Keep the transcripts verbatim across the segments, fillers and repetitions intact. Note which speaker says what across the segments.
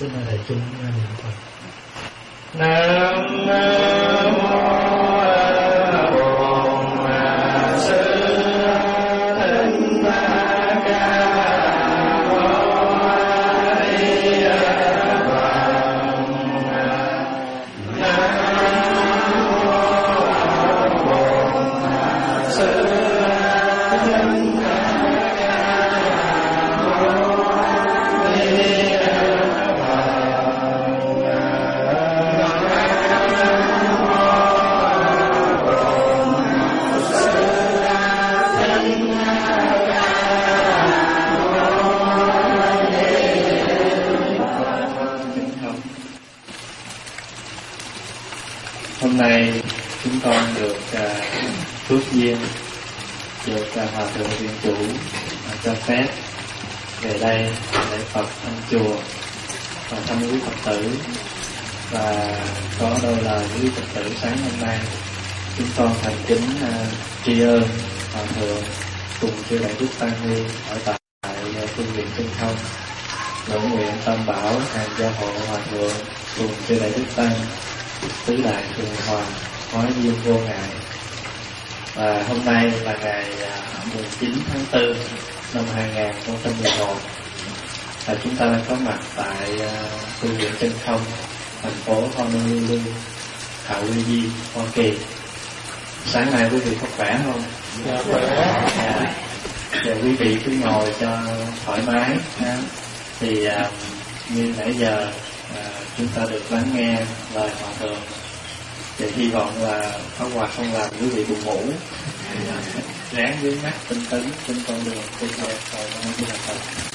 Speaker 1: Xin mời đại chúng niệm Phật. Nam mô Hôm nay chúng con được uh, phước duyên được uh, Hòa Thượng Viện Chủ uh, cho phép về đây lễ Phật thăm chùa và thăm quý Phật tử, và có đôi lời với quý Phật tử sáng hôm nay. Chúng con thành kính uh, tri ân Hòa Thượng cùng chư đại đức tăng ni ở tại uh, phương viện Chân Không, nguyện nguyện tâm bảo hàng gia hộ Hòa Thượng cùng chư đại đức tăng tứ đại thường hòa hóa duyên vô ngại. Và hôm nay là ngày mười chín tháng tư năm hai nghìn không trăm mười một, và chúng ta đang có mặt tại tu viện Chân Không, thành phố Honolulu, Hawaii, Hoa Kỳ. Sáng nay quý vị có khỏe không? Dạ khỏe. Dạ. Giờ quý vị cứ ngồi cho thoải mái ha. Thì như nãy giờ À, chúng ta được lắng nghe lời Hòa Thượng, thì hy vọng là Pháp Hòa không làm quý vị buồn ngủ, ráng dưới mắt tinh tấn trên con đường tu học rồi mong đi học Phật.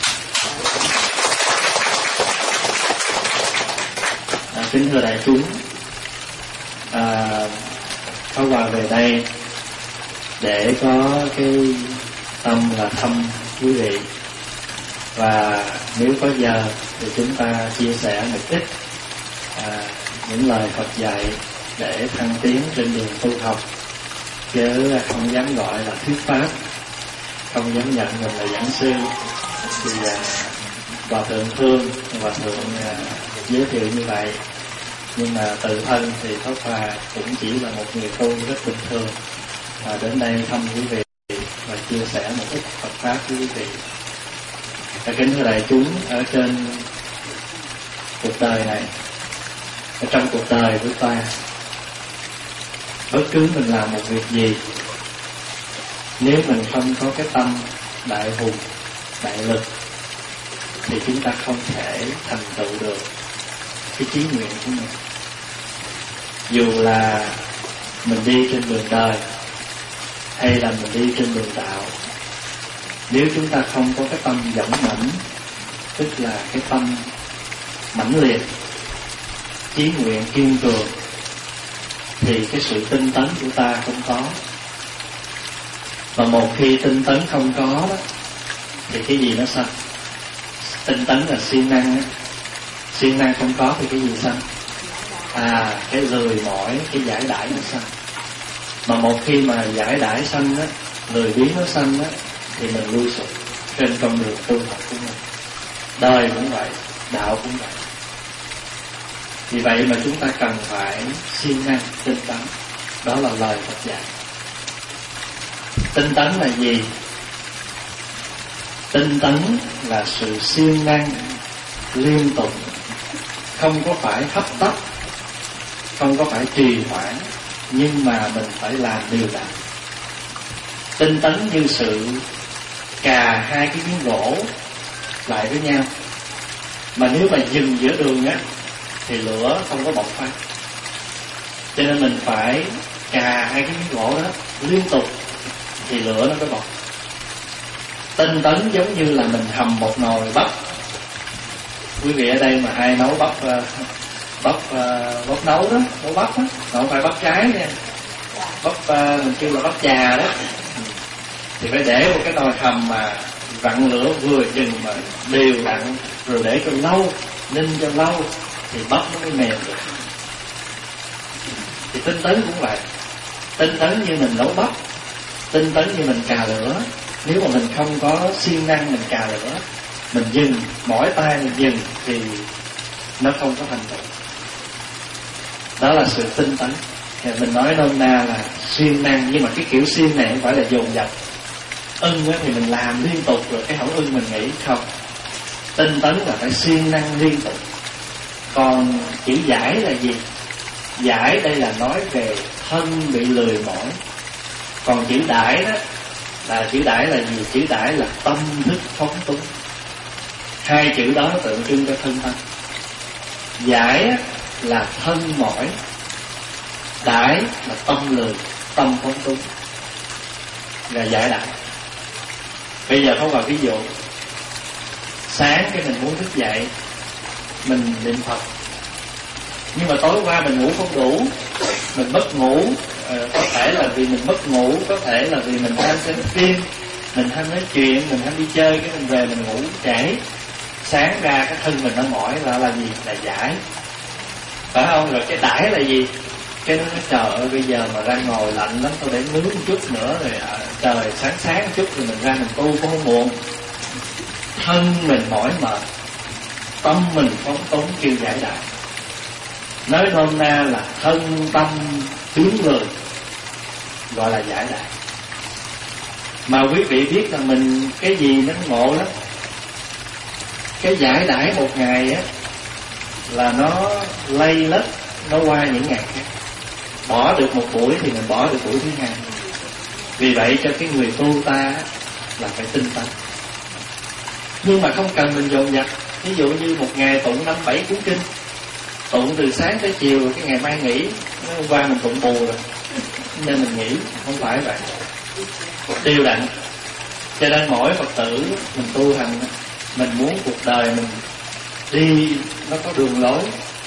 Speaker 1: À, kính thưa đại chúng, à, Pháp Hòa về đây để có cái tâm là thăm quý vị, và nếu có giờ thì chúng ta chia sẻ một ít à, những lời Phật dạy để thăng tiến trên đường tu học, chứ không dám gọi là thuyết pháp, không dám nhận mình là giảng sư. Thì à, Hòa Thượng thương Hòa Thượng à, giới thiệu như vậy, nhưng mà tự thân thì Pháp Hòa cũng chỉ là một người tu rất bình thường, và đến đây thăm quý vị và chia sẻ một ít Phật pháp với quý vị. Và kính thưa đại chúng, ở trên cuộc đời này, ở trong cuộc đời của ta, bất cứ mình làm một việc gì, nếu mình không có cái tâm đại hùng, đại lực, thì chúng ta không thể thành tựu được cái chí nguyện của mình. Dù là mình đi trên đường đời hay là mình đi trên đường đạo, nếu chúng ta không có cái tâm dũng mãnh, tức là cái tâm mãnh liệt, chí nguyện kiên cường, thì cái sự tinh tấn của ta không có. Và một khi tinh tấn không có đó, thì cái gì nó sanh? Tinh tấn là siêng năng, siêng năng không có thì cái gì sanh? À, cái lười mỏi, cái giải đãi nó sanh. Mà một khi mà giải đãi sanh á, lười biếng nó sanh á, thì mình lui sụp trên con đường tu học của mình. Đời cũng vậy, đạo cũng vậy. Vì vậy mà chúng ta cần phải siêng năng tinh tấn. Đó là lời Phật dạy. Tinh tấn là gì? Tinh tấn là sự siêng năng liên tục, không có phải hấp tấp, không có phải trì hoãn, nhưng mà mình phải làm đều đặn. Tinh tấn như sự cà hai cái miếng gỗ lại với nhau, mà nếu mà dừng giữa đường á thì lửa không có bộc phát. Cho nên mình phải cà hai cái miếng gỗ đó liên tục thì lửa nó mới bộc. Tinh tấn giống như là mình hầm một nồi bắp. Quý vị ở đây mà ai nấu bắp bắp bắp nấu đó, nấu bắp đó, không phải bắp trái nha, bắp mình kêu là bắp chà đó, thì phải để một cái nồi hầm mà vặn lửa vừa chừng mà đều đặn, rồi để cho lâu, ninh cho lâu thì bắp nó mới mềm được. Thì tinh tấn cũng vậy. Tinh tấn như mình nấu bắp, tinh tấn như mình cà lửa. Nếu mà mình không có siêng năng mình cà lửa, mình dừng, mỏi tay mình dừng, thì nó không có thành tựu. Đó là sự tinh tấn. Mình nói nôm na là siêng năng, nhưng mà cái kiểu siêng này không phải là dồn dập. Ưng thì mình làm liên tục rồi cái không ưng mình nghỉ, không. Tinh tấn là phải siêng năng liên tục. Còn chữ giải là gì? Giải đây là nói về thân bị lười mỏi. Còn chữ đãi đó là chữ đãi là gì? Chữ đãi là tâm thức phóng túng. Hai chữ đó tượng trưng cho thân tâm. Giải là thân mỏi, đãi là tâm lười, tâm phóng túng, là giải đãi. Bây giờ không vào ví dụ. Sáng cái mình muốn thức dậy, mình niệm Phật, nhưng mà tối qua mình ngủ không đủ, mình mất ngủ. ờ, Có thể là vì mình mất ngủ, có thể là vì mình ham xem phim, mình ham nói chuyện, mình ham đi chơi, cái mình về mình ngủ trễ. Sáng ra cái thân mình nó mỏi là là gì? Là giải, phải không? Rồi cái đãi là gì? Cái nó nói trời ơi bây giờ mà ra ngồi lạnh lắm, tôi để nướng một chút nữa rồi à, trời sáng sáng một chút rồi mình ra mình tu cũng không muộn. Thân mình mỏi mệt, tâm mình phóng túng kêu giải đãi. Nói nôm na là thân tâm biến lười, gọi là giải đãi. Mà quý vị biết là mình cái gì nó ngộ lắm. Cái giải đãi một ngày á là nó lây lất, nó qua những ngày khác. Bỏ được một buổi thì mình bỏ được buổi thứ hai. Vì vậy cho cái người tu ta là phải tinh tấn. Nhưng mà không cần mình dồn dập. Ví dụ như một ngày tụng năm bảy cuốn kinh, tụng từ sáng tới chiều rồi cái ngày mai nghỉ. Hôm qua mình tụng bù rồi nên mình nghỉ. Không phải vậy. Đều đặn. Cho nên mỗi Phật tử mình tu hành, mình muốn cuộc đời mình đi nó có đường lối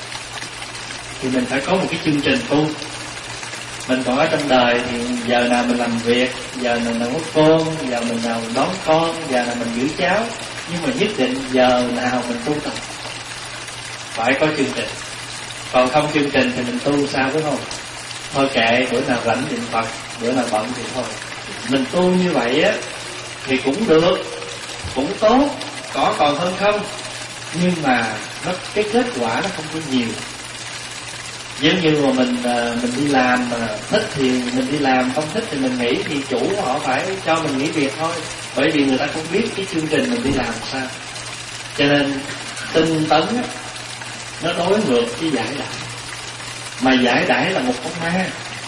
Speaker 1: thì mình phải có một cái chương trình tu. Mình còn ở trong đời thì giờ nào mình làm việc, giờ nào mình có con, giờ mình nào mình đón con, giờ nào mình giữ cháu. Nhưng mà nhất định giờ nào mình tu tập phải có chương trình. Còn không chương trình thì mình tu sao đúng không? Thôi kệ, bữa nào rảnh niệm Phật, bữa nào bận thì thôi. Mình tu như vậy á thì cũng được, cũng tốt, có còn hơn không. Nhưng mà nó, cái kết quả nó không có nhiều. Giống như mà mình mình đi làm mà thích thì mình đi làm, không thích thì mình nghỉ, thì chủ họ phải cho mình nghỉ việc thôi. Bởi vì người ta không biết cái chương trình mình đi làm sao. Cho nên tinh tấn á, nó đối ngược với giải đãi. Mà giải đãi là một con ma.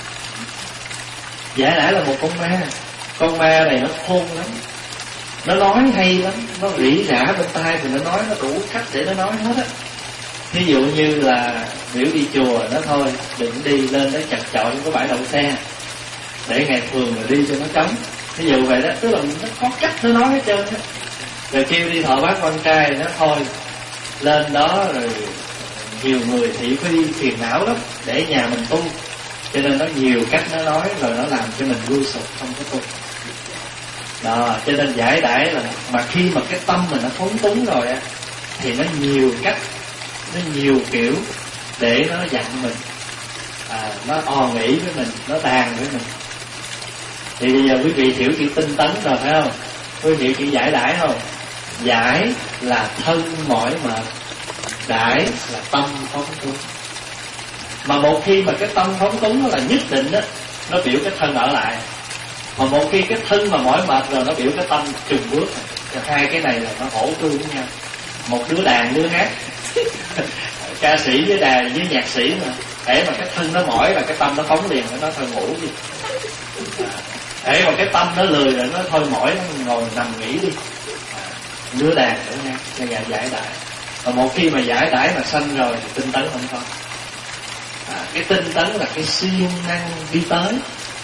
Speaker 1: Giải đãi là một con ma. Con ma này nó khôn lắm, nó nói hay lắm, nó rỉ rả bên tai thì nó nói, nó đủ cách để nó nói hết á. Ví dụ như là biểu đi chùa, nó thôi đừng đi lên đó chặt chội có bãi đậu xe, để ngày thường rồi đi cho nó trống. Ví dụ vậy đó, tức là nó có cách nó nói hết trơn á. Rồi kêu đi thọ bát quan trai, nó thôi lên đó rồi nhiều người thị phi phiền não lắm, để nhà mình tu. Cho nên nó nhiều cách nó nói, rồi nó làm cho mình vui sụp không có tu. Đó, cho nên giải đãi là, mà khi mà cái tâm mình nó phóng túng rồi á thì nó nhiều cách, nó nhiều kiểu để nó dặn mình, à, nó ò nghĩ với mình, nó đàn với mình. Thì bây giờ quý vị hiểu chữ tinh tấn rồi phải không? Quý vị hiểu chữ giải đãi không? Giải là thân mỏi mệt, đãi là tâm phóng túng. Mà một khi mà cái tâm phóng túng nó là nhất định á, nó biểu cái thân ở lại. Mà một khi cái thân mà mỏi mệt rồi, nó biểu cái tâm chừng bước. Hai cái này là nó hỗ tương với nhau. Một đứa đàn đứa hát. Ca sĩ với đàn với nhạc sĩ mà. Để mà cái thân nó mỏi là cái tâm nó phóng liền, nó thôi ngủ đi. Để mà cái tâm nó lười rồi, nó thôi mỏi, nó ngồi nằm nghỉ đi. Đứa đàn đứa hát cho nhà giải đãi. Và một khi mà giải đãi mà sanh rồi thì tinh tấn không có. À, cái tinh tấn là cái siêng năng đi tới.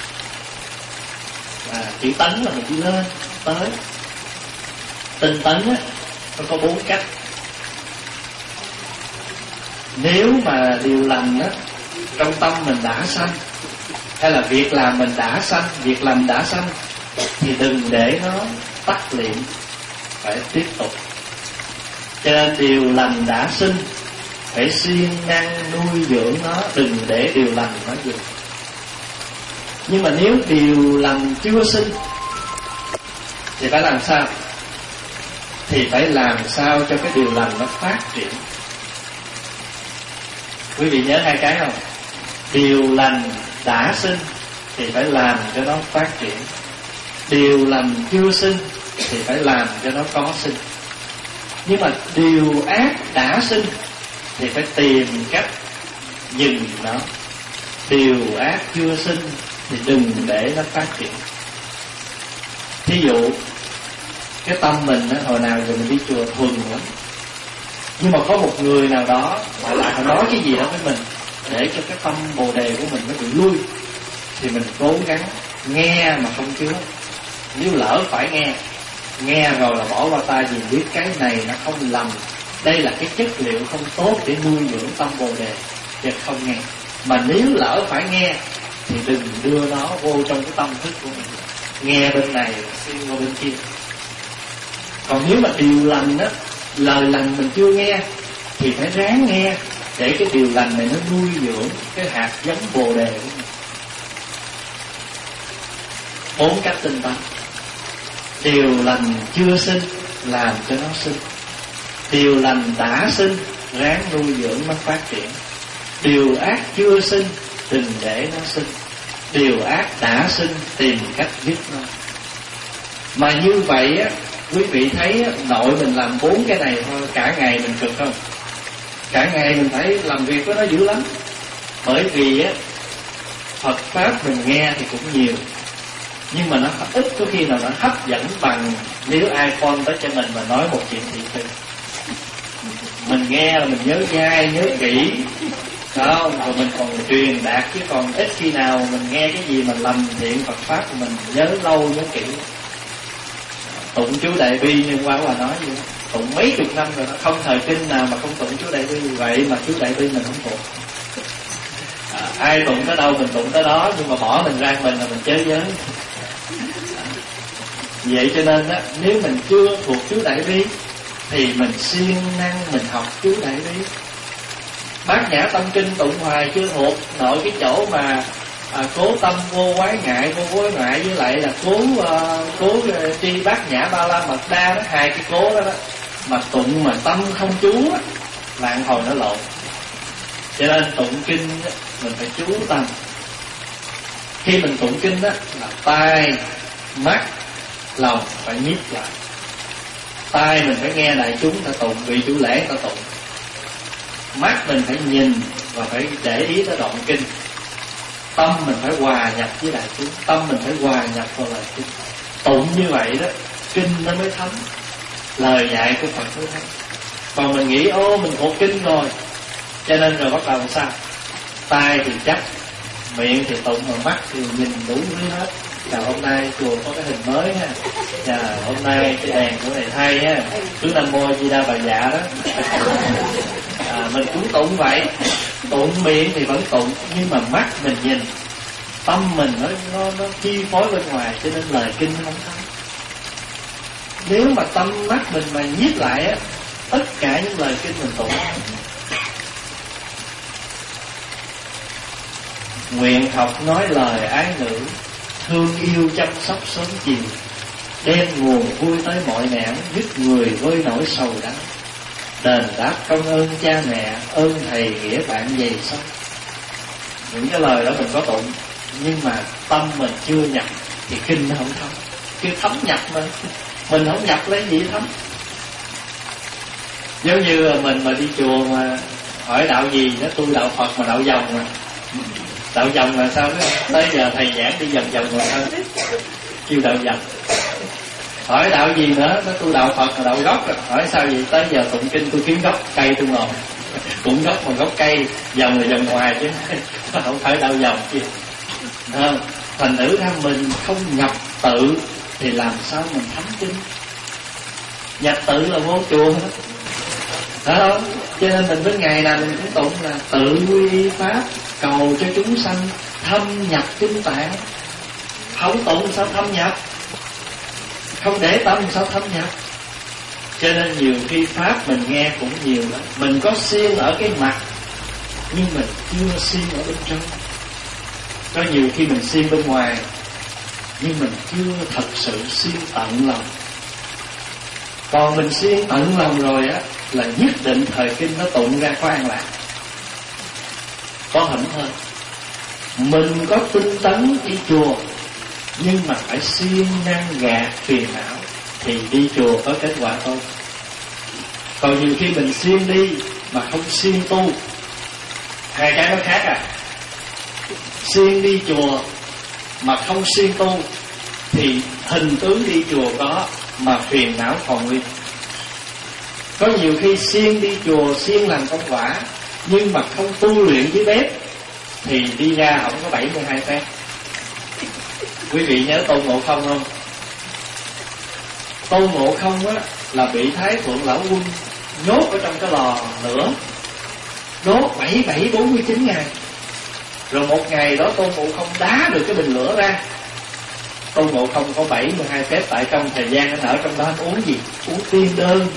Speaker 1: À, chữ tấn là mình đi lên, tới. Tinh tấn á, nó có bốn cách. Nếu mà điều lành á, trong tâm mình đã sanh, hay là việc làm mình đã sanh, việc làm đã sanh, thì đừng để nó tắt liệm, phải tiếp tục. Cho nên điều lành đã sinh, phải siêng năng nuôi dưỡng nó, đừng để điều lành nó dừng. Nhưng mà nếu điều lành chưa sinh thì phải làm sao? Thì phải làm sao cho cái điều lành nó phát triển. Quý vị nhớ hai cái không? Điều lành đã sinh thì phải làm cho nó phát triển, điều lành chưa sinh thì phải làm cho nó có sinh. Nhưng mà điều ác đã sinh thì phải tìm cách dừng nó. Điều ác chưa sinh thì đừng để nó phát triển. Thí dụ cái tâm mình á, hồi nào giờ mình đi chùa thuần lắm, nhưng mà có một người nào đó mà lại họ nói cái gì đó với mình để cho cái tâm bồ đề của mình nó bị lui, thì mình cố gắng nghe mà không chứa. Nếu lỡ phải nghe, nghe rồi là bỏ qua tai, vì biết cái này nó không lầm, đây là cái chất liệu không tốt để nuôi dưỡng tâm bồ đề, chứ không nghe. Mà nếu lỡ phải nghe thì đừng đưa nó vô trong cái tâm thức của mình, nghe bên này xuyên qua bên kia. Còn nếu mà điều lành á, lời lành mình chưa nghe thì phải ráng nghe, để cái điều lành này nó nuôi dưỡng cái hạt giống bồ đề của mình. Bốn cách tinh tấn. Điều lành chưa sinh làm cho nó sinh, điều lành đã sinh ráng nuôi dưỡng nó phát triển, điều ác chưa sinh đừng để nó sinh, điều ác đã sinh tìm cách dứt nó. Mà như vậy á, quý vị thấy á, nội mình làm bốn cái này thôi, cả ngày mình cực không? Cả ngày mình phải làm việc với nó dữ lắm. Bởi vì á, Phật Pháp mình nghe thì cũng nhiều, nhưng mà nó ít có khi nào nó hấp dẫn bằng nếu ai phone tới cho mình mà nói một chuyện thiện sự. Mình nghe là mình nhớ dai, nhớ kỹ, không? Rồi mình còn truyền đạt, chứ còn ít khi nào mình nghe cái gì mà lầm thiện Phật Pháp của mình nhớ lâu, nhớ kỹ. Tụng chú Đại Bi nhưng qua qua nói vậy, tụng mấy chục năm rồi, nó không thời kinh nào mà không tụng chú Đại Bi. Vậy mà chú Đại Bi mình không tụng. À, ai tụng tới đâu mình tụng tới đó, nhưng mà bỏ mình ra mình là mình chới giới. Vậy cho nên á, nếu mình chưa thuộc chú Đại Bi thì mình siêng năng mình học chú Đại Bi. Bát Nhã Tâm Kinh tụng hoài chưa thuộc, nội cái chỗ mà à, cố tâm vô quái ngại, vô quái ngại với lại là cố uh, cố uh, tri Bát Nhã Ba La Mật Đa đó, hai cái cố đó đó mà tụng mà tâm không chú á, là ăn hồi nó lộn. Cho nên tụng kinh á, mình phải chú tâm. Khi mình tụng kinh á, là tai, mắt, lòng phải nhíp lại. Tai mình phải nghe đại chúng ta tụng, vị chủ lễ ta tụng. Mắt mình phải nhìn và phải để ý tới đoạn kinh. Tâm mình phải hòa nhập với đại chúng, tâm mình phải hòa nhập vào lời kinh. Tụng như vậy đó, kinh nó mới thấm, lời dạy của Phật mới thấm. Còn mình nghĩ ô mình thuộc kinh rồi, cho nên rồi bắt đầu làm sao? Tai thì chắc, miệng thì tụng, mà mắt thì nhìn đủ thứ hết. Chào hôm nay chùa có cái hình mới ha. Chào hôm nay cái đèn của này thay ha. Cứ Nam Mô Di Đà Bà Dạ đó. À, mình cũng tụng vậy. Tụng miệng thì vẫn tụng, nhưng mà mắt mình nhìn, tâm mình nó nó, nó chi phối bên ngoài, cho nên lời kinh không thấm. Nếu mà tâm mắt mình mà nhiếp lại á, tất cả những lời kinh mình tụng. Nguyện học nói lời ái ngữ, thương yêu chăm sóc sớm chiều, đem nguồn vui tới mọi nẻo, giúp người vơi nỗi sầu đắng. Đền đáp công ơn cha mẹ, ơn thầy nghĩa bạn dày sông. Những cái lời đó mình có tụng, nhưng mà tâm mình chưa nhập thì kinh nó không thấm. Chưa thấm nhập mà mình không nhập lấy gì thấm. Giống như mình mà đi chùa mà hỏi đạo gì, nó tu đạo Phật mà đạo vòng mà. Đạo vòng là sao đó? Tới giờ thầy giảng đi vòng vòng là sao? Kêu đạo vòng. Hỏi đạo gì nữa? Nó tu đạo Phật là đạo gốc rồi. Hỏi sao vậy? Tới giờ tụng kinh tôi kiếm gốc cây tôi ngồi. Cũng gốc mà gốc cây, vòng là vòng ngoài chứ không phải đạo vòng chứ. Không. Thành thử ra mình không nhập tự thì làm sao mình thấm kinh? Nhập tự là vô chùa hết. Phải không? Cho nên mình đến ngày nào mình cũng tụng là tự quy pháp, cầu cho chúng sanh thâm nhập kinh tạng. Không tụng sao thâm nhập? Không để tâm sao thâm nhập? Cho nên nhiều khi pháp mình nghe cũng nhiều lắm. Mình có siêng ở cái mặt, nhưng mình chưa siêng ở bên trong. Có nhiều khi mình siêng bên ngoài, nhưng mình chưa thật sự siêng tận lòng. Còn mình siêng tận lòng rồi á, là nhất định thời kinh nó tụng ra có an lạc. có hững hơn. Mình có tinh tấn đi chùa, nhưng mà phải siêng năng gạt phiền não thì đi chùa có kết quả tốt. Còn nhiều khi mình siêng đi mà không siêng tu, hai cái nó khác à. Siêng đi chùa mà không siêng tu thì hình tướng đi chùa có mà phiền não còn nguyên. Có nhiều khi siêng đi chùa, siêng làm công quả, nhưng mà không tu luyện dưới bếp thì đi ra không có bảy mươi hai phép. Quý vị nhớ Tôn Ngộ Không không? Tôn Ngộ Không á là bị Thái Thượng Lão Quân nhốt ở trong cái lò lửa, đốt bảy bảy bốn mươi chín ngày. Rồi một ngày đó Tôn Ngộ Không đá được cái bình lửa ra. Tôn Ngộ Không có bảy mươi hai phép, tại trong thời gian anh ở trong đó anh uống gì? Uống tiên đơn.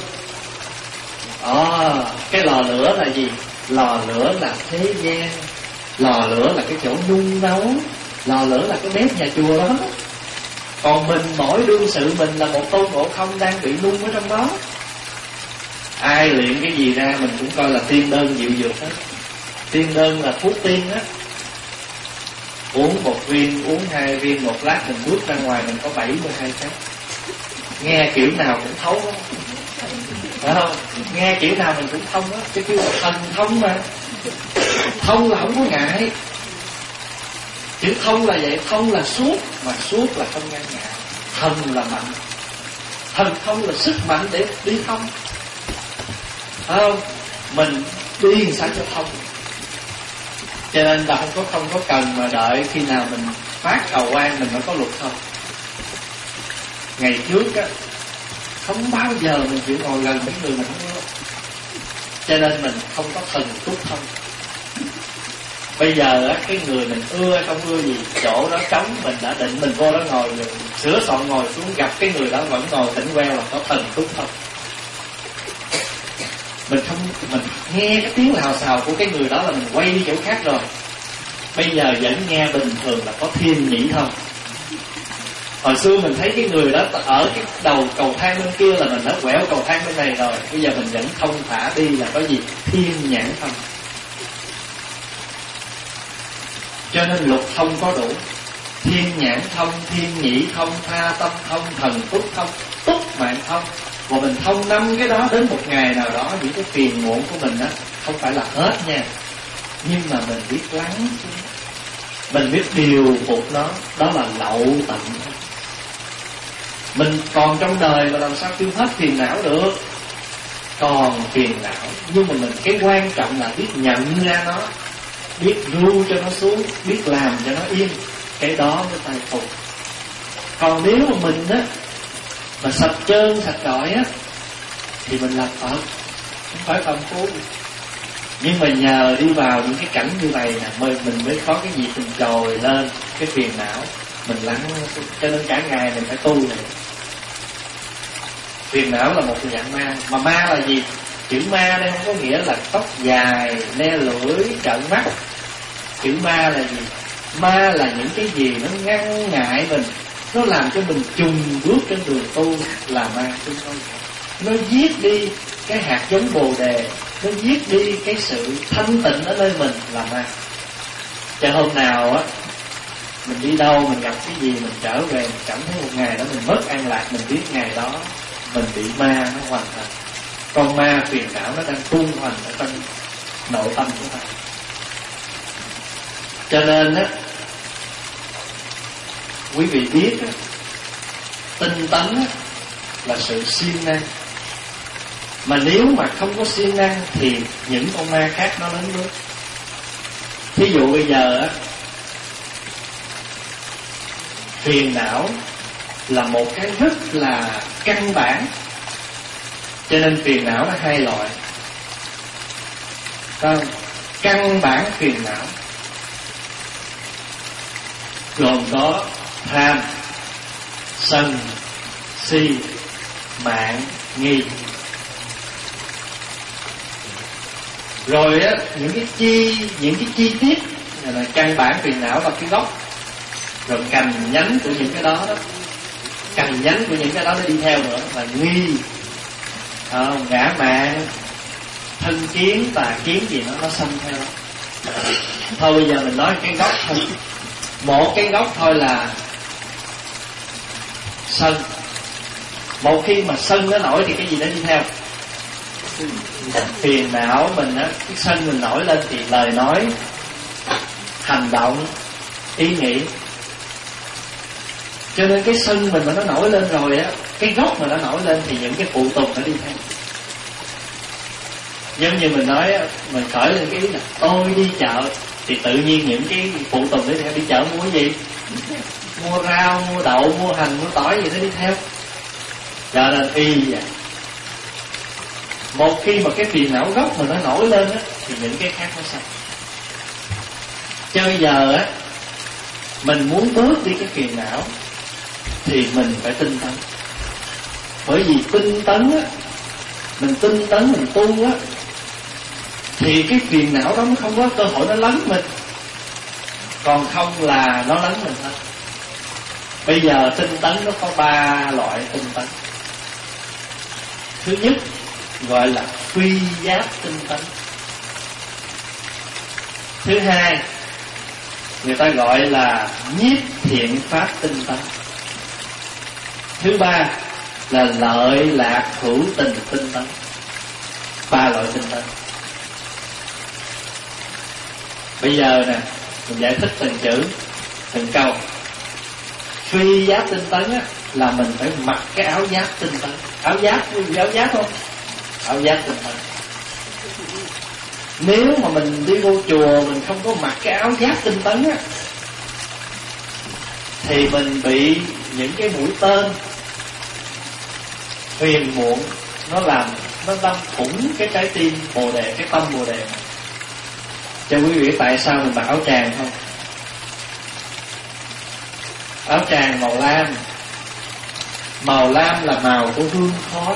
Speaker 1: À, cái lò lửa là gì? Lò lửa là thế gian, lò lửa là cái chỗ nung nấu, lò lửa là cái bếp nhà chùa đó. Còn mình mỗi đương sự mình là một Tôn Ngộ Không đang bị nung ở trong đó. Ai luyện cái gì ra mình cũng coi là tiên đơn diệu dược hết. Tiên đơn là thuốc tiên á. Uống một viên, uống hai viên, một lát mình bước ra ngoài mình có bảy mươi hai phép. Nghe kiểu nào cũng thấu đó. Phải không? Nghe kiểu nào mình cũng thông á. Cái kêu là thần thông mà. Thông là không có ngại. Chữ thông là vậy, thông là suốt, mà suốt là không ngăn ngại. Thần là mạnh. Thần thông là sức mạnh để đi thông. Phải không? Mình đi làm sao cho thông. Cho nên là không có không có cần mà đợi khi nào mình phát cầu quan mình mới có luật thông. Ngày trước á, không bao giờ mình chịu ngồi gần mấy người mình không có. Cho nên mình không có thần túc thông. Bây giờ á, cái người mình ưa không ưa gì, chỗ đó trống mình đã định mình vô đó ngồi rồi, sửa soạn ngồi xuống gặp cái người đó vẫn ngồi tỉnh queo là có thần túc thông. Mình không, mình nghe cái tiếng lào xào của cái người đó là mình quay đi chỗ khác rồi. Bây giờ vẫn nghe bình thường là có thiên nhĩ thông. Hồi xưa mình thấy cái người đó ở cái đầu cầu thang bên kia là mình đã quẹo cầu thang bên này rồi. Bây giờ mình vẫn thông thả đi là có gì? Thiên nhãn thông. Cho nên luật thông có đủ. Thiên nhãn thông, thiên nhĩ thông, tha tâm thông, thần túc thông, túc mạng thông. Và mình thông năm cái đó, đến một ngày nào đó những cái phiền muộn của mình á không phải là hết nha, nhưng mà mình biết lắng xuống, mình biết điều phục nó, đó là lậu tận. Mình còn trong đời mà làm sao tiêu hết phiền não được? Còn phiền não, nhưng mà mình cái quan trọng là biết nhận ra nó, biết ru cho nó xuống, biết làm cho nó yên, cái đó mới tài phục. Còn nếu mà mình á mà sạch trơn sạch rọi á thì mình là Phật, không phải phàm phu. Nhưng mà nhờ đi vào những cái cảnh như vậy nè, mới mình mới có cái gì mình trồi lên cái phiền não, mình lắng. Cho nên cả ngày mình phải tu này. Phiền não là một dạng ma. Mà ma là gì? Chữ ma đây không có nghĩa là tóc dài, le lưỡi, trợn mắt. Chữ ma là gì? Ma là những cái gì nó ngăn ngại mình, nó làm cho mình chùng bước trên đường tu là ma. Nó giết đi cái hạt giống bồ đề, nó giết đi cái sự thanh tịnh ở nơi mình là ma. Cho hôm nào á mình đi đâu, mình gặp cái gì, mình trở về mình cảm thấy một ngày đó mình mất an lạc, mình biết ngày đó mình bị ma nó hoàn thành. Con ma phiền não nó đang tung hoành ở trong nội tâm của ta. Cho nên á, quý vị biết á, tinh tấn á, là sự siêng năng. Mà nếu mà không có siêng năng thì những con ma khác nó đến bước. Thí dụ bây giờ á, phiền não là một cái rất là căn bản. Cho nên phiền não nó hai loại. Không? Căn bản phiền não gồm có tham, sân, si, mạng, nghi. Rồi á, những cái chi, những cái chi tiết là căn bản phiền não và cái gốc. Rồi cành nhánh của những cái đó đó, cành nhánh của những cái đó nó đi theo nữa là nghi, à, ngã mạn, thân kiến, tà kiến gì nó nó xâm theo đó. Thôi bây giờ mình nói cái gốc thôi. Một cái gốc thôi là sân. Một khi mà sân nó nổi thì cái gì nó đi theo? Phiền não mình á, cái sân mình nổi lên thì lời nói, hành động, ý nghĩ. Cho nên cái sân mình mà nó nổi lên rồi á, cái gốc mà nó nổi lên thì những cái phụ tùng nó đi theo. Giống như mình nói á, mình khởi lên cái ý là tôi đi chợ, thì tự nhiên những cái phụ tùng đấy theo. Đi chợ mua cái gì? Mua rau, mua đậu, mua hành, mua tỏi gì nó đi theo. Cho nên y vậy. Một khi mà cái phiền não gốc mà nó nổi lên á, thì những cái khác nó sạch. Cho bây giờ á, mình muốn bớt đi cái phiền não thì mình phải tinh tấn. Bởi vì tinh tấn á, mình tinh tấn mình tu á, thì cái phiền não đó nó không có cơ hội nó lấn mình. Còn không là nó lấn mình thôi. Bây giờ tinh tấn nó có ba loại tinh tấn. Thứ nhất gọi là phi giáp tinh tấn. Thứ hai người ta gọi là nhiếp thiện pháp tinh tấn. Thứ ba là lợi lạc hữu tình tinh tấn. Ba loại tinh tấn. Bây giờ nè, mình giải thích từng chữ, từng câu. Phi giáp tinh tấn á, là mình phải mặc cái áo giáp tinh tấn. Áo giáp, áo giáp không? Áo giáp tinh tấn. Nếu mà mình đi vô chùa mình không có mặc cái áo giáp tinh tấn á, thì mình bị những cái mũi tên phiền muộn nó làm, nó đâm thủng cái trái tim bồ đề, cái tâm bồ đề này. Cho quý vị tại sao mình mặc áo tràng không? Áo tràng màu lam. Màu lam là màu của hương khói.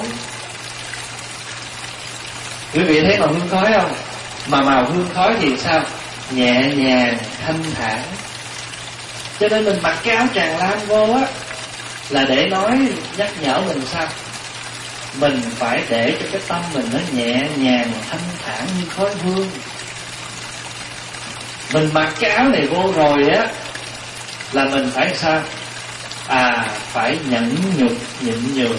Speaker 1: Quý vị thấy màu hương khói không? Mà màu hương khói thì sao? Nhẹ nhàng, thanh thản. Cho nên mình mặc cái áo tràng lam vô á, là để nói, nhắc nhở mình sao? Mình phải để cho cái tâm mình nó nhẹ nhàng, thanh thản như khói hương. Mình mặc cái áo này vô rồi á, là mình phải sao? À, phải nhẫn nhục, nhịn nhường.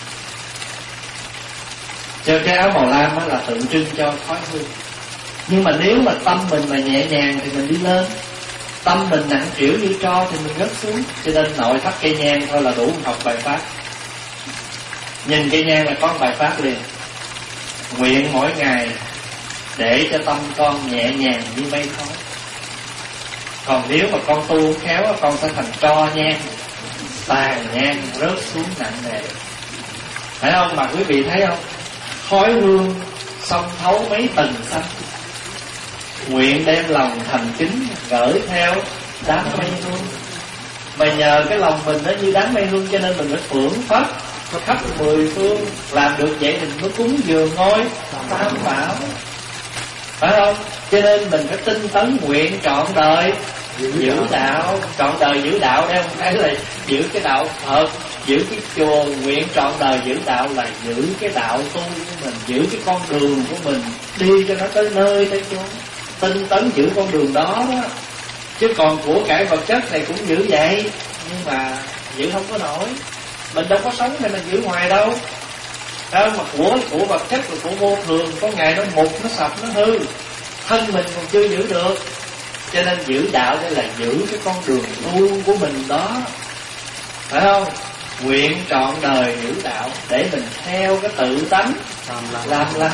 Speaker 1: Cho cái áo màu lam đó là tượng trưng cho khói hương. Nhưng mà nếu mà tâm mình mà nhẹ nhàng thì mình đi lên. Tâm mình nặng trĩu như tro thì mình rớt xuống. Cho nên nội thắp cây nhang thôi là đủ học bài pháp. Nhìn cây nhang là có bài pháp liền. Nguyện mỗi ngày để cho tâm con nhẹ nhàng như mây khói. Còn nếu mà con tu khéo, con sẽ thành tro nhang, tàn nhang rớt xuống nặng nề. Phải không? Mà quý vị thấy không? Khói hương xông thấu mấy tầng xanh. Nguyện đem lòng thành kính gửi theo đám mây hương. Mà nhờ cái lòng mình nó như đám mây hương, cho nên mình mới phưởng pháp khắp mười phương. Làm được vậy thì mới cúng dường ngôi tam bảo. Phải không? Cho nên mình phải tinh tấn nguyện trọn đời giữ đạo. Trọn đời giữ đạo đây không phải là giữ cái đạo Phật, giữ cái chùa. Nguyện trọn đời giữ đạo là giữ cái đạo tu của mình, giữ cái con đường của mình, đi cho nó tới nơi tới chốn. Tinh tấn giữ con đường đó đó. Chứ còn của cải vật chất này cũng giữ vậy, nhưng mà giữ không có nổi. Mình đâu có sống để mình giữ ngoài đâu. Đâu mà của của vật chất là của vô thường, có ngày nó mục, nó sập, nó hư. Thân mình còn chưa giữ được. Cho nên giữ đạo đây là giữ cái con đường tu của mình đó. Phải không? Nguyện trọn đời giữ đạo để mình theo cái tự tánh làm lành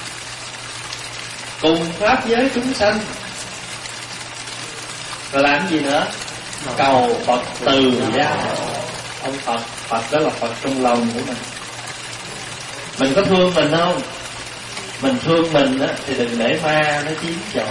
Speaker 1: cùng pháp giới chúng sanh. Rồi làm gì nữa? Cầu Phật từ gia. Ông Phật, Phật đó là Phật trong lòng của mình. Mình có thương mình không? Mình thương mình á, thì đừng để ma nó chiếm chỗ.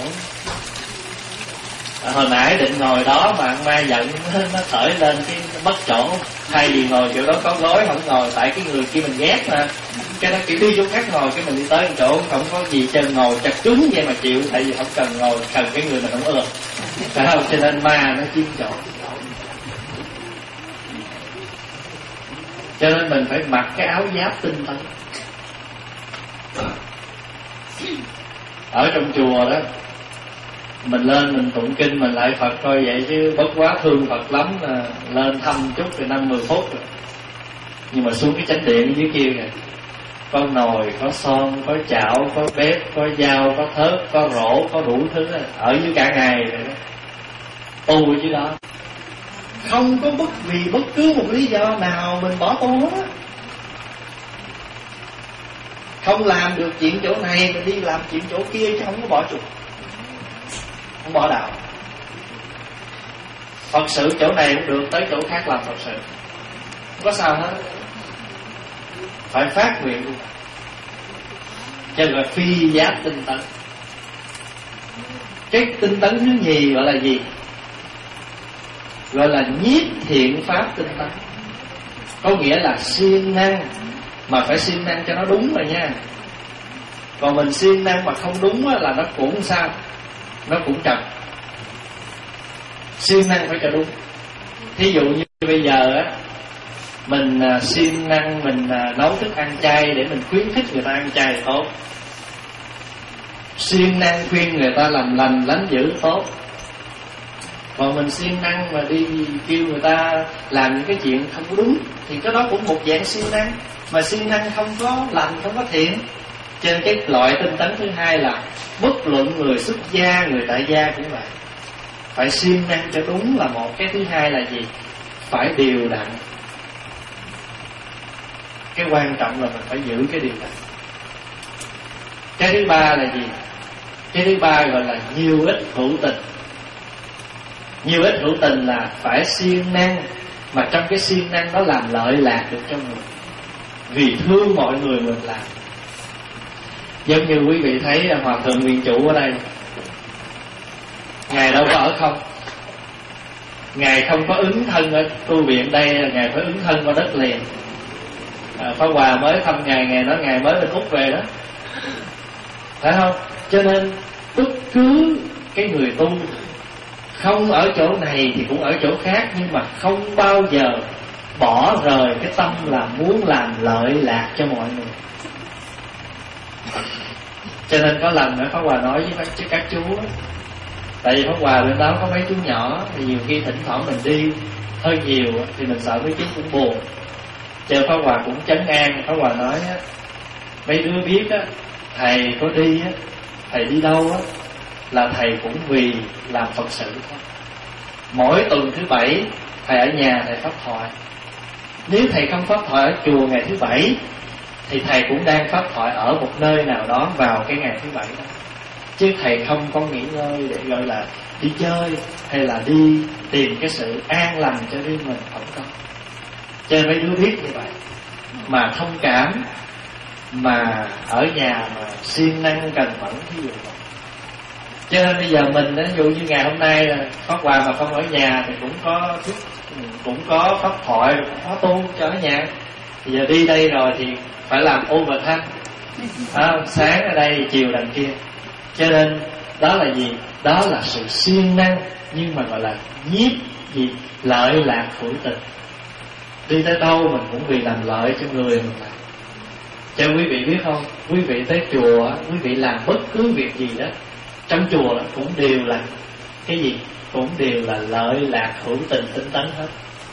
Speaker 1: À, hồi nãy định ngồi đó mà ma giận nó khởi lên cái mất chỗ. Thay vì ngồi chỗ đó có gối không ngồi, tại cái người kia mình ghét mà. Cái nó kiểu đi chỗ khác ngồi, cái mình đi tới một chỗ không có gì chân ngồi chặt trúng vậy mà chịu. Tại vì không cần ngồi, cần cái người mình không ưa. Phải không? Cho nên ma nó chiếm chỗ. Cho nên mình phải mặc cái áo giáp tinh tấn. Ở trong chùa đó, mình lên mình tụng kinh mình lại Phật coi vậy, chứ bất quá thương Phật lắm là lên thăm chút rồi năm mười phút rồi. Nhưng mà xuống cái chánh điện dưới kia kìa, có nồi, có son, có chảo, có bếp, có dao, có thớt, có rổ, có đủ thứ đó. Ở dưới cả ngày rồi đó, tu chứ đó. Không có bất vì bất cứ một lý do nào mình bỏ tu hết. Không làm được chuyện chỗ này mình đi làm chuyện chỗ kia, chứ không có bỏ chùa, không bỏ đạo. Phật sự chỗ này cũng được, tới chỗ khác làm Phật sự, không có sao hết. Phải phát nguyện luôn. Cho gọi phi giác tinh tấn. Cái tinh tấn thứ nhì gọi là gì? Gọi là nhiếp thiện pháp tinh tấn. Có nghĩa là siêng năng, mà phải siêng năng cho nó đúng rồi nha. Còn mình siêng năng mà không đúng là nó cũng sao? Nó cũng trật. Siêng năng phải cho đúng. Thí dụ như bây giờ á, mình siêng năng mình nấu thức ăn chay để mình khuyến khích người ta ăn chay tốt, siêng năng khuyên người ta làm lành lánh dữ tốt. Còn mình siêng năng mà đi kêu người ta làm những cái chuyện không có đúng thì cái đó cũng một dạng siêng năng, mà siêng năng không có lành, không có thiện. Trên cái loại tinh tấn thứ hai là bất luận người xuất gia, người tại gia cũng vậy, phải siêng năng cho đúng là một. Cái thứ hai là gì? Phải đều đặn. Cái quan trọng là mình phải giữ cái điều đặn. Cái thứ ba là gì? Cái thứ ba gọi là nhiều ít hữu tình. Nhiều ít hữu tình là phải siêng năng, mà trong cái siêng năng đó làm lợi lạc được cho người, vì thương mọi người mình làm. Giống như quý vị thấy Hòa Thượng Nguyên Chủ ở đây, Ngài đâu có ở không. Ngài không có ứng thân ở tu viện đây, là Ngài phải ứng thân vào đất liền. à, Pháp Hòa mới thăm Ngài, Ngài nói Ngài mới bên Úc về đó, phải không? Cho nên bất cứ cái người tu không ở chỗ này thì cũng ở chỗ khác, nhưng mà không bao giờ bỏ rời cái tâm là muốn làm lợi lạc cho mọi người. Cho nên có lần nữa Pháp Hòa nói với các, các chú ấy, tại vì Pháp Hòa bên đó có mấy chú nhỏ, thì nhiều khi thỉnh thoảng mình đi hơi nhiều thì mình sợ mấy chú cũng buồn. Cho Pháp Hòa cũng trấn an. Pháp Hòa nói á, mấy đứa biết á, thầy có đi á, thầy đi đâu á, là thầy cũng vì làm Phật sự thôi. Mỗi tuần thứ bảy thầy ở nhà thầy pháp thoại. Nếu thầy không pháp thoại ở chùa ngày thứ bảy thì thầy cũng đang pháp thoại ở một nơi nào đó vào cái ngày thứ bảy đó. Chứ thầy không có nghỉ ngơi để gọi là đi chơi hay là đi tìm cái sự an lành cho riêng mình, không có. Cho nên mấy đứa biết như vậy mà thông cảm, mà ở nhà mà siêng năng cần mẫn, thí dụ vậy. Cho nên bây giờ mình, ví dụ như ngày hôm nay là Pháp Hòa mà không ở nhà thì cũng có cũng có pháp thoại, cũng có tu cho ở nhà. Bây giờ đi đây rồi thì phải làm overtime, à, sáng ở đây chiều đằng kia. Cho nên đó là gì? Đó là sự siêng năng, nhưng mà gọi là nhiếp gì? Lợi lạc hữu tình. Đi tới đâu mình cũng vì làm lợi cho người mình làm. Cho quý vị biết không, quý vị tới chùa, quý vị làm bất cứ việc gì đó trong chùa cũng đều là cái gì? Cũng đều là lợi lạc hữu tình tinh tấn hết.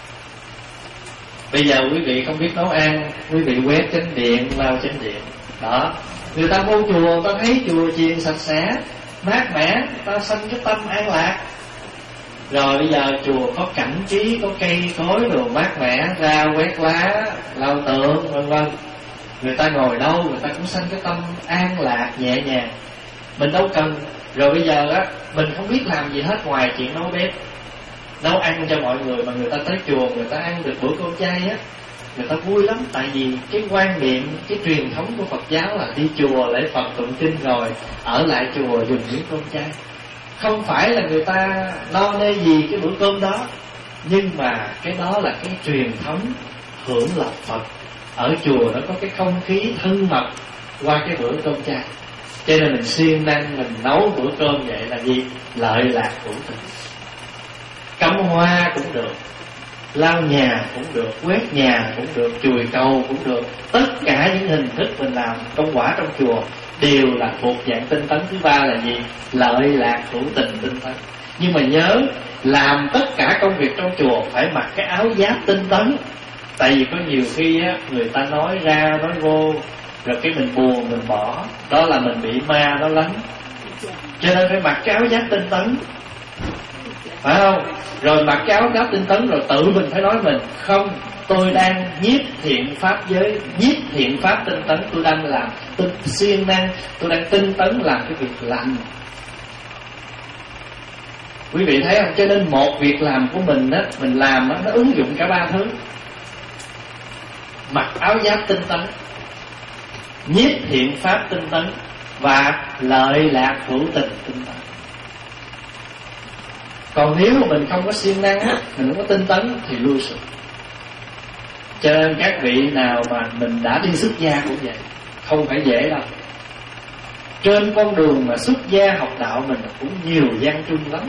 Speaker 1: Bây giờ quý vị không biết nấu ăn, quý vị quét chánh điện, lau chánh điện đó. Người ta vô chùa, người ta thấy chùa chiền sạch sẽ, mát mẻ, người ta sanh cái tâm an lạc. Rồi bây giờ chùa có cảnh trí, có cây cối đồ mát mẻ, ra quét lá, lau tượng, vân vân. Người ta ngồi đâu, người ta cũng sanh cái tâm an lạc, nhẹ nhàng. Mình đâu cần. Rồi bây giờ á, mình không biết làm gì hết ngoài chuyện nấu bếp, nấu ăn cho mọi người. Mà người ta tới chùa, người ta ăn được bữa cơm chay á, người ta vui lắm. Tại vì cái quan niệm, cái truyền thống của Phật giáo là đi chùa lễ Phật tụng kinh rồi ở lại chùa dùng miếng cơm chay. Không phải là người ta no nê gì cái bữa cơm đó, nhưng mà cái đó là cái truyền thống hưởng lập Phật. Ở chùa nó có cái không khí thân mật qua cái bữa cơm chay. Cho nên mình siêng năng mình nấu bữa cơm vậy là gì? Lợi lạc hữu tình. Cắm hoa cũng được, lau nhà cũng được, quét nhà cũng được, chùi cầu cũng được. Tất cả những hình thức mình làm công quả trong chùa đều là thuộc dạng tinh tấn. Thứ ba là gì? Lợi lạc hữu tình tinh tấn. Nhưng mà nhớ, làm tất cả công việc trong chùa phải mặc cái áo giáp tinh tấn. Tại vì có nhiều khi á, người ta nói ra nói vô, rồi cái mình buồn mình bỏ, đó là mình bị ma nó lấn. Cho nên phải mặc cái áo giáp tinh tấn, phải không? Rồi mặc cái áo giáp tinh tấn rồi tự mình phải nói mình không, tôi đang nhiếp thiện pháp giới, nhiếp thiện pháp tinh tấn, tôi đang làm, tôi siêng năng, tôi đang tinh tấn làm cái việc lành. Quý vị thấy không? Cho nên một việc làm của mình á, mình làm á, nó ứng dụng cả ba thứ: mặc áo giáp tinh tấn, nhiếp thiện pháp tinh tấn, và lợi lạc hữu tình tinh tấn. Còn nếu mà mình không có siêng năng á, mình không có tinh tấn thì lui sụp. Cho nên các vị nào mà mình đã đi xuất gia cũng vậy, không phải dễ đâu. Trên con đường mà xuất gia học đạo mình cũng nhiều gian truân lắm.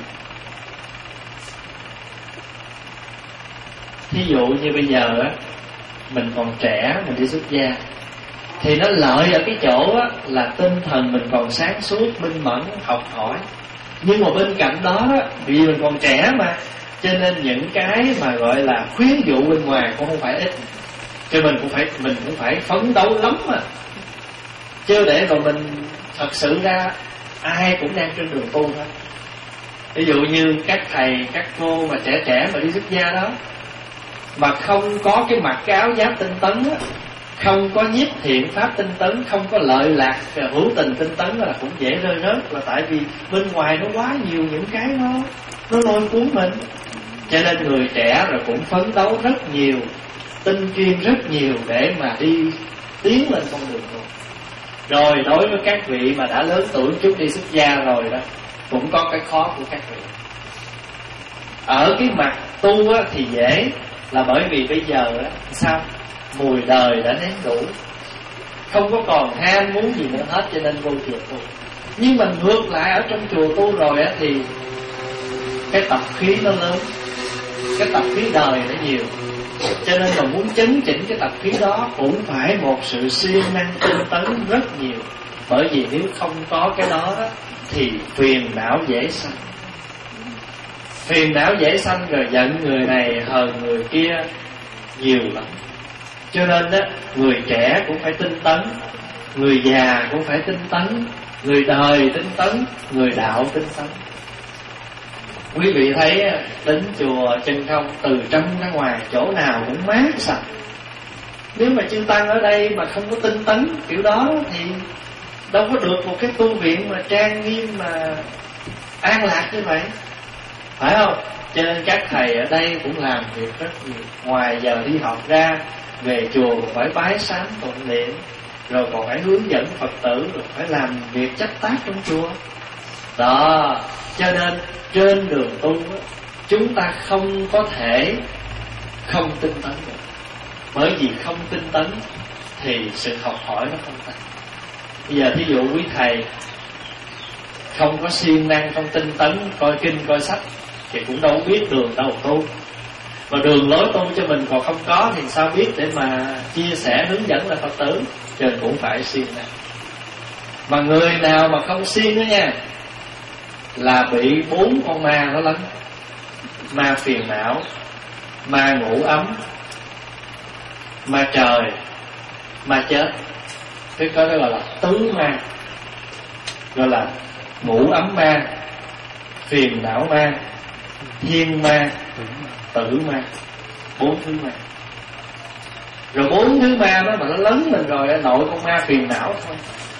Speaker 1: Thí dụ như bây giờ á, mình còn trẻ, mình đi xuất gia thì nó lợi ở cái chỗ á, là tinh thần mình còn sáng suốt, minh mẫn, học hỏi. Nhưng mà bên cạnh đó á, vì mình còn trẻ mà, cho nên những cái mà gọi là khuyến dụ bên ngoài cũng không phải ít. Cho mình cũng phải mình cũng phải phấn đấu lắm mà. Chứ để rồi mình thật sự ra ai cũng đang trên đường tu thôi. Ví dụ như các thầy, các cô mà trẻ trẻ mà đi xuất gia đó, mà không có cái mặc cái áo giáp tinh tấn á, không có nhiếp thiện pháp tinh tấn, không có lợi lạc hữu tình tinh tấn là cũng dễ rơi rớt. Là tại vì bên ngoài nó quá nhiều những cái nó nó lôi cuốn mình. Cho nên người trẻ rồi cũng phấn đấu rất nhiều, tinh chuyên rất nhiều để mà đi tiến lên con đường luôn. Rồi đối với các vị mà đã lớn tuổi chút đi xuất gia rồi đó, cũng có cái khó của các vị. Ở cái mặt tu á, thì dễ, là bởi vì bây giờ á, sao? Mùi đời đã nếm đủ, không có còn ham muốn gì nữa hết, cho nên vô chùa tu. Nhưng mà ngược lại ở trong chùa tu rồi á, thì cái tập khí nó lớn, cái tập khí đời nó nhiều. Cho nên mà muốn chấn chỉnh cái tập khí đó cũng phải một sự siêng năng tinh tấn rất nhiều. Bởi vì nếu không có cái đó thì phiền não dễ sanh. Phiền não dễ sanh rồi giận người này hờn người kia nhiều lắm. Cho nên đó, người trẻ cũng phải tinh tấn, người già cũng phải tinh tấn, người đời tinh tấn, người đạo tinh tấn. Quý vị thấy đến chùa Chân Không, từ trong ra ngoài chỗ nào cũng mát sạch. Nếu mà chư tăng ở đây mà không có tinh tấn kiểu đó thì đâu có được một cái tu viện mà trang nghiêm mà an lạc như vậy, phải không? Cho nên các thầy ở đây cũng làm việc rất nhiều. Ngoài giờ đi học ra, về chùa còn phải bái sám tụng niệm, rồi còn phải hướng dẫn Phật tử, rồi phải làm việc chấp tác trong chùa đó. Cho nên trên đường tu chúng ta không có thể không tinh tấn được. Bởi vì không tinh tấn thì sự học hỏi nó không tăng. Bây giờ thí dụ quý thầy không có siêng năng, không tinh tấn, coi kinh coi sách thì cũng đâu biết đường đâu tu. Mà đường lối tu cho mình còn không có thì sao biết để mà chia sẻ hướng dẫn là Phật tử. Cho nên cũng phải siêng năng. Mà người nào mà không siêng nữa nha, là bị bốn con ma nó lấn. Ma phiền não, ma ngủ ấm, ma trời, ma chết. Cái có cái gọi là tứ ma, gọi là ngủ ấm ma, phiền não ma, thiên ma, tử ma. Bốn thứ ma. Rồi bốn thứ ma đó mà nó lấn mình rồi, nội con ma phiền não thôi.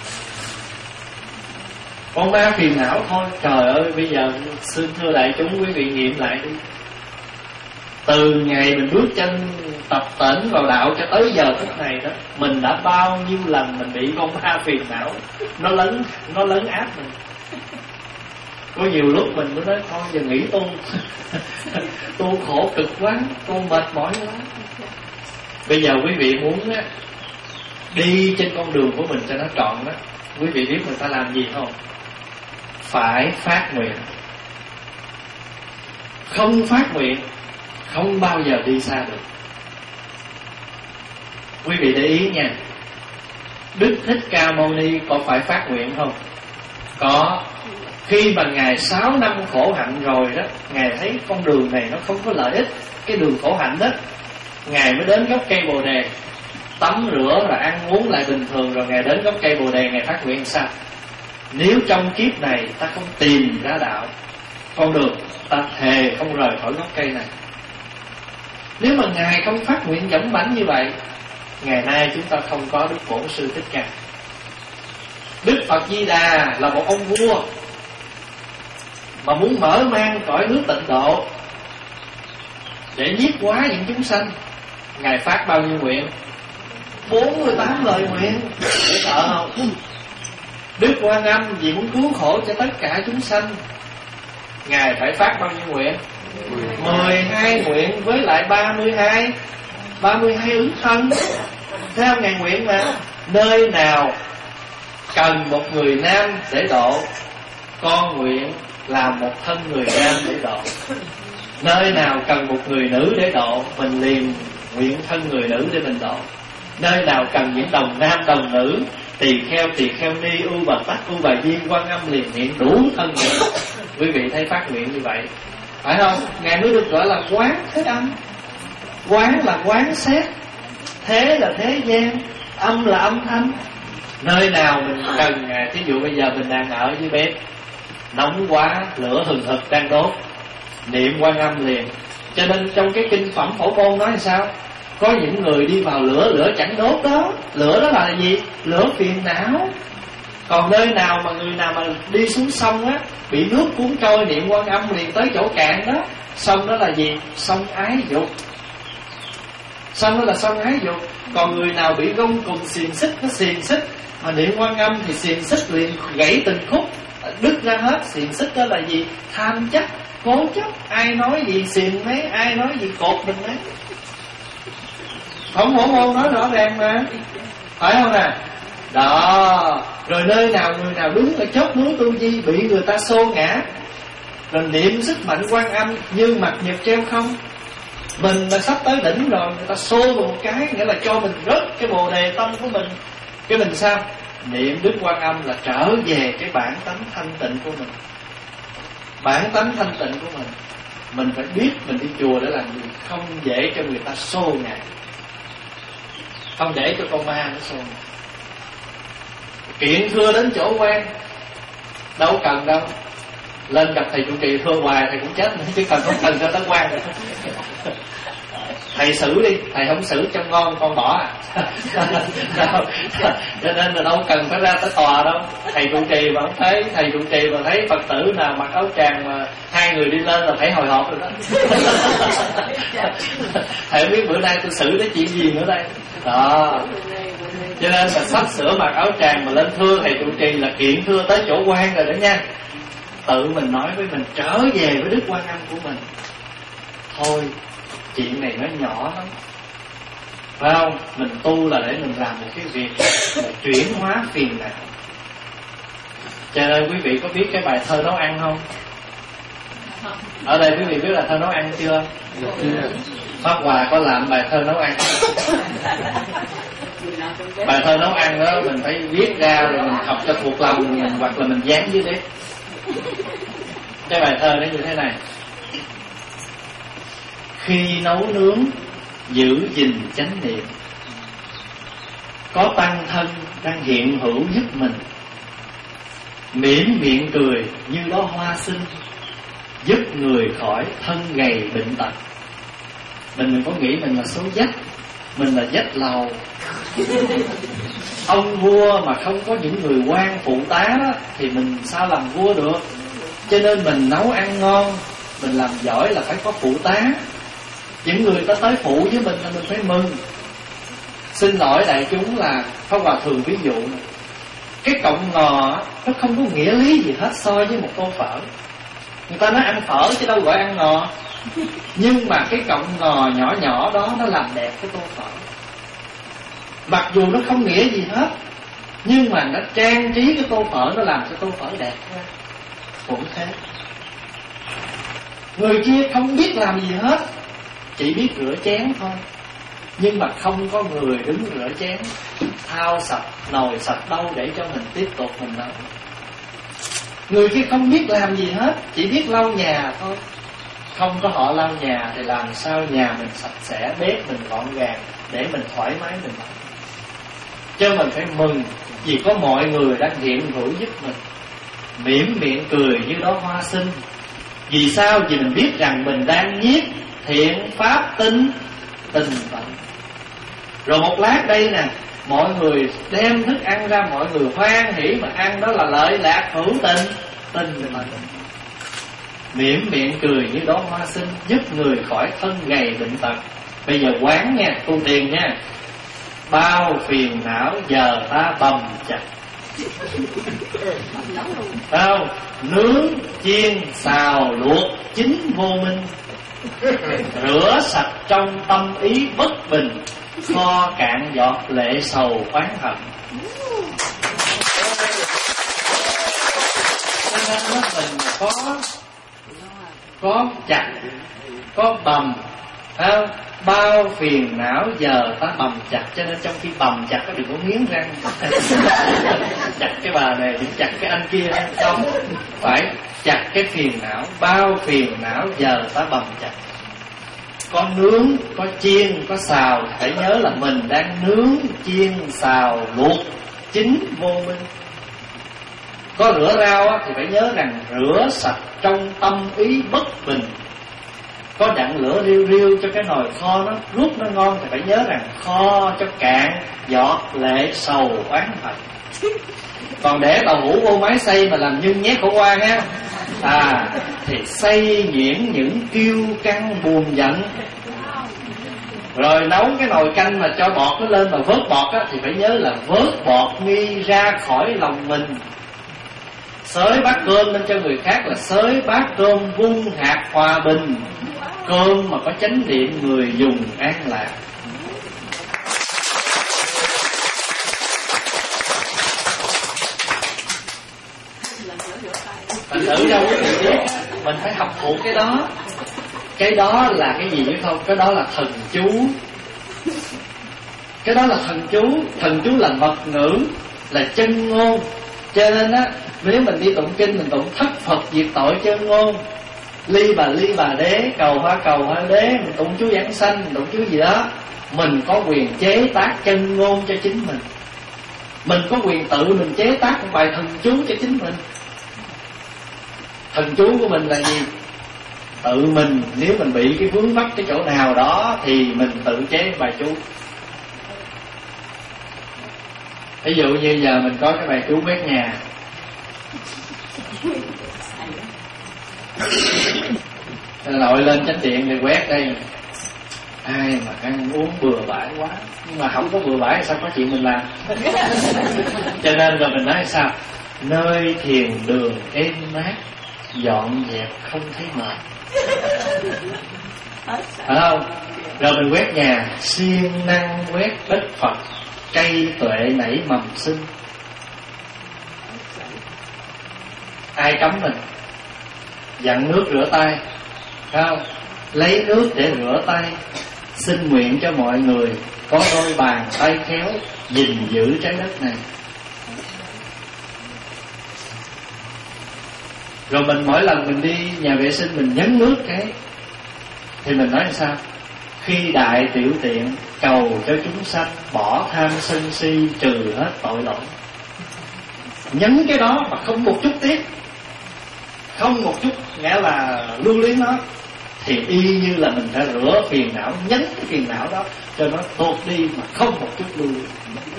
Speaker 1: Con ma phiền não thôi. Trời ơi, bây giờ xin thưa đại chúng, quý vị nghiệm lại đi. Từ ngày mình bước chân tập tễnh vào đạo cho tới giờ phút này đó, mình đã bao nhiêu lần mình bị con ma phiền não nó lấn nó lấn áp mình. Có nhiều lúc mình mới nói thôi giờ nghỉ tu. Tu khổ cực quá, tu mệt mỏi quá. Bây giờ quý vị muốn á, đi trên con đường của mình cho nó trọn đó, quý vị biết người ta làm gì không? Phải phát nguyện. Không phát nguyện không bao giờ đi xa được. Quý vị để ý nha, Đức Thích Ca Mâu Ni có phải phát nguyện không? Có. Khi mà Ngài sáu năm khổ hạnh rồi đó, Ngài thấy con đường này nó không có lợi ích, cái đường khổ hạnh đó, Ngài mới đến gốc cây Bồ Đề, tắm rửa và ăn uống lại bình thường, rồi Ngài đến gốc cây Bồ Đề, Ngài phát nguyện sao? Nếu trong kiếp này ta không tìm ra đạo, con đường, ta thề không rời khỏi gốc cây này. Nếu mà Ngài không phát nguyện dũng mãnh như vậy, ngày nay chúng ta không có Đức Bổn Sư Thích Ca. Đức Phật Di Đà là một ông vua mà muốn mở mang cõi nước Tịnh Độ để nhiếp hóa những chúng sanh. Ngài phát bao nhiêu nguyện? bốn mươi tám lời nguyện. Để sợ không? Đức Quan Âm vì muốn cứu khổ cho tất cả chúng sanh, Ngài phải phát bao nhiêu nguyện? mười hai nguyện với lại ba mươi hai ba mươi hai ứng thân. Theo Ngài nguyện mà nơi nào cần một người nam để độ, con nguyện làm một thân người nam để độ. Nơi nào cần một người nữ để độ, mình liền nguyện thân người nữ để mình độ. Nơi nào cần những đồng nam đồng nữ, tỳ kheo tỳ kheo ni, u bà tắc u bà di, Quan Âm liền nguyện đủ thân nguyện. Quý vị thấy phát nguyện như vậy phải không? Ngài mới được gọi là quán thế âm. Quán là quán xét, thế là thế gian, âm là âm thanh. Nơi nào mình cần Ngài, thí dụ bây giờ mình đang ở dưới bếp, nóng quá, lửa hừng hực đang đốt, niệm Quan Âm liền. Cho nên trong cái kinh phẩm Phổ Môn nói sao? Có những người đi vào lửa, lửa chẳng đốt đó. Lửa đó là gì? Lửa phiền não. Còn nơi nào mà người nào mà đi xuống sông á, bị nước cuốn trôi, niệm Quan Âm liền tới chỗ cạn đó. Sông đó là gì? Sông ái dục. Sông đó là sông ái dục. Còn người nào bị gông cùng xiềng xích, nó xiềng xích mà niệm Quan Âm thì xiềng xích liền gãy từng khúc, đứt ra hết. Xiềng xích đó là gì? Tham chấp, cố chấp. Ai nói gì xiềng mấy, ai nói gì cột mình mấy. Không Phổ Môn nói rõ ràng mà, phải không nè? Đó. Rồi nơi nào người nào đứng ở chót núi Tu Di bị người ta xô ngã, rồi niệm sức mạnh Quan Âm như mặt nhật treo không. Mình là sắp tới đỉnh rồi, người ta xô một cái, nghĩa là cho mình rớt cái bồ đề tâm của mình. Cái mình sao? Niệm Đức Quan Âm là trở về cái bản tánh thanh tịnh của mình. Bản tánh thanh tịnh của mình, mình phải biết mình đi chùa để làm gì, không để cho người ta xô ngã, không để cho con ma nó xô ngã. Kiện thưa đến chỗ quan, đâu cần đâu, lên gặp thầy trụ trì thưa hoài thầy cũng chết nữa, chứ cần không cần cho tới quan. Thầy xử đi, thầy không xử cho ngon con bỏ à. Cho nên là đâu cần phải ra tới tòa đâu. Thầy trụ trì mà không thấy, thầy trụ trì mà thấy Phật tử nào mặc áo tràng mà hai người đi lên là phải hồi hộp rồi đó. Thầy không biết bữa nay tôi xử cái chuyện gì nữa đây. Đó. Cho nên là sắp sửa mặc áo tràng mà lên thưa thầy trụ trì là kiện thưa tới chỗ quan rồi đó nha. Tự mình nói với mình trở về với Đức Quan Âm của mình. Thôi chuyện này nó nhỏ lắm, phải không? Mình tu là để mình làm một cái việc là chuyển hóa phiền não. Cho nên quý vị có biết cái bài thơ nấu ăn không? Ở đây quý vị biết là thơ nấu ăn chưa? Pháp Hòa có làm bài thơ nấu ăn. Bài thơ nấu ăn đó mình phải viết ra rồi mình học cho thuộc lòng mình, hoặc là mình dán dưới đấy. Cái bài thơ nó như thế này: khi nấu nướng giữ gìn chánh niệm, có tăng thân đang hiện hữu giúp mình, mỉm miệng cười như đó hoa xinh, giúp người khỏi thân gầy bệnh tật. Mình đừng có nghĩ mình là số dách, mình là dách lầu. Ông vua mà không có những người quan phụ tá đó, thì mình sao làm vua được. Cho nên mình nấu ăn ngon, mình làm giỏi là phải có phụ tá. Những người ta tới phụ với mình là mình phải mừng. Xin lỗi đại chúng là Pháp Hòa thường ví dụ này. Cái cọng ngò nó không có nghĩa lý gì hết so với một tô phở. Người ta nói ăn phở chứ đâu gọi ăn ngò. Nhưng mà cái cọng ngò nhỏ nhỏ đó nó làm đẹp cái tô phở. Mặc dù nó không nghĩa gì hết, nhưng mà nó trang trí cái tô phở, nó làm cho tô phở đẹp ra. Cũng thế. Người kia không biết làm gì hết, chỉ biết rửa chén thôi, nhưng mà không có người đứng rửa chén, thao sạch nồi sạch đâu để cho mình tiếp tục mình nấu. Người kia không biết làm gì hết, chỉ biết lau nhà thôi. Không có họ lau nhà thì làm sao nhà mình sạch sẽ, bếp mình gọn gàng để mình thoải mái mình nấu. Cho mình phải mừng vì có mọi người đang hiện hữu giúp mình, mỉm miệng cười như đó hoa xinh. Vì sao? Vì mình biết rằng mình đang nhiếp thiện pháp tinh tình tận. Rồi một lát đây nè, mọi người đem thức ăn ra, mọi người hoan hỉ mà ăn, đó là lợi lạc hữu tình tình tận. Mỉm miệng cười như đó hoa xinh, giúp người khỏi thân gầy bệnh tật. Bây giờ quán nha, tu tiền nha. Bao phiền não giờ ta bầm chặt. Đâu? Nướng, chiên, xào, luộc, chín vô minh. Rửa sạch trong tâm ý bất bình, kho cạn giọt lệ sầu oán hận. Cho nên nó mình có có chặt, có bầm, không? Bao phiền não giờ ta bầm chặt. Cho nên trong khi bầm chặt có đừng có nghiến răng chặt cái bà này, đừng chặt cái anh kia. Không, phải chặt cái phiền não. Bao phiền não giờ ta bầm chặt. Có nướng, có chiên, có xào, phải nhớ là mình đang nướng, chiên, xào, luộc, chín vô minh. Có rửa rau thì phải nhớ rằng rửa sạch trong tâm ý bất bình. Có đặng lửa riêu riêu cho cái nồi kho nó rút nó ngon thì phải nhớ rằng kho cho cạn giọt lệ sầu oán hận. Còn để tàu hũ vô máy xay mà làm nhưng nhét khổ qua nha, à thì xay nhuyễn những kiêu căng buồn giận. Rồi nấu cái nồi canh mà cho bọt nó lên mà vớt bọt á, thì phải nhớ là vớt bọt nghi ra khỏi lòng mình. Xới bát cơm lên cho người khác là xới bát cơm vung hạt hòa bình. Cơm mà có chánh điện người dùng an lạc. Mình thử đâu có gì biết, mình phải học thuộc cái đó. Cái đó là cái gì biết không? Cái đó là thần chú. Cái đó là thần chú. Thần chú là mật ngữ, là chân ngôn. Cho nên á, nếu mình đi tụng kinh, mình tụng thất Phật diệt tội chân ngôn, ly bà ly bà đế, cầu hoa cầu hoa đế, mình tụng chú giảng sanh, mình tụng chú gì đó, mình có quyền chế tác chân ngôn cho chính mình. Mình có quyền tự mình chế tác một bài thần chú cho chính mình. Thần chú của mình là gì? Tự mình, nếu mình bị cái vướng mắc cái chỗ nào đó thì mình tự chế bài chú. Ví dụ như giờ mình có cái bài chú quét nhà. Nội lên chánh điện thì quét đây. Ai mà ăn uống bừa bãi quá, nhưng mà không có bừa bãi sao có chuyện mình làm. Cho nên rồi mình nói sao? Nơi thiền đường êm mát, dọn dẹp không thấy mệt. Phải không? Rồi mình quét nhà, siêng năng quét đất Phật, cây tuệ nảy mầm sinh. Ai cấm mình? Dặn nước rửa tay, phải không? Lấy nước để rửa tay. Xin nguyện cho mọi người có đôi bàn tay khéo gìn giữ trái đất này. Rồi mình mỗi lần mình đi nhà vệ sinh mình nhấn nước cái thì mình nói sao? Khi đại tiểu tiện cầu cho chúng sanh bỏ tham sân si, trừ hết tội lỗi. Nhấn cái đó mà không một chút tiếc, không một chút nghĩa là lưu luyến nó, thì y như là mình phải rửa phiền não, nhấn cái phiền não đó cho nó tuột đi mà không một chút lưu luyến.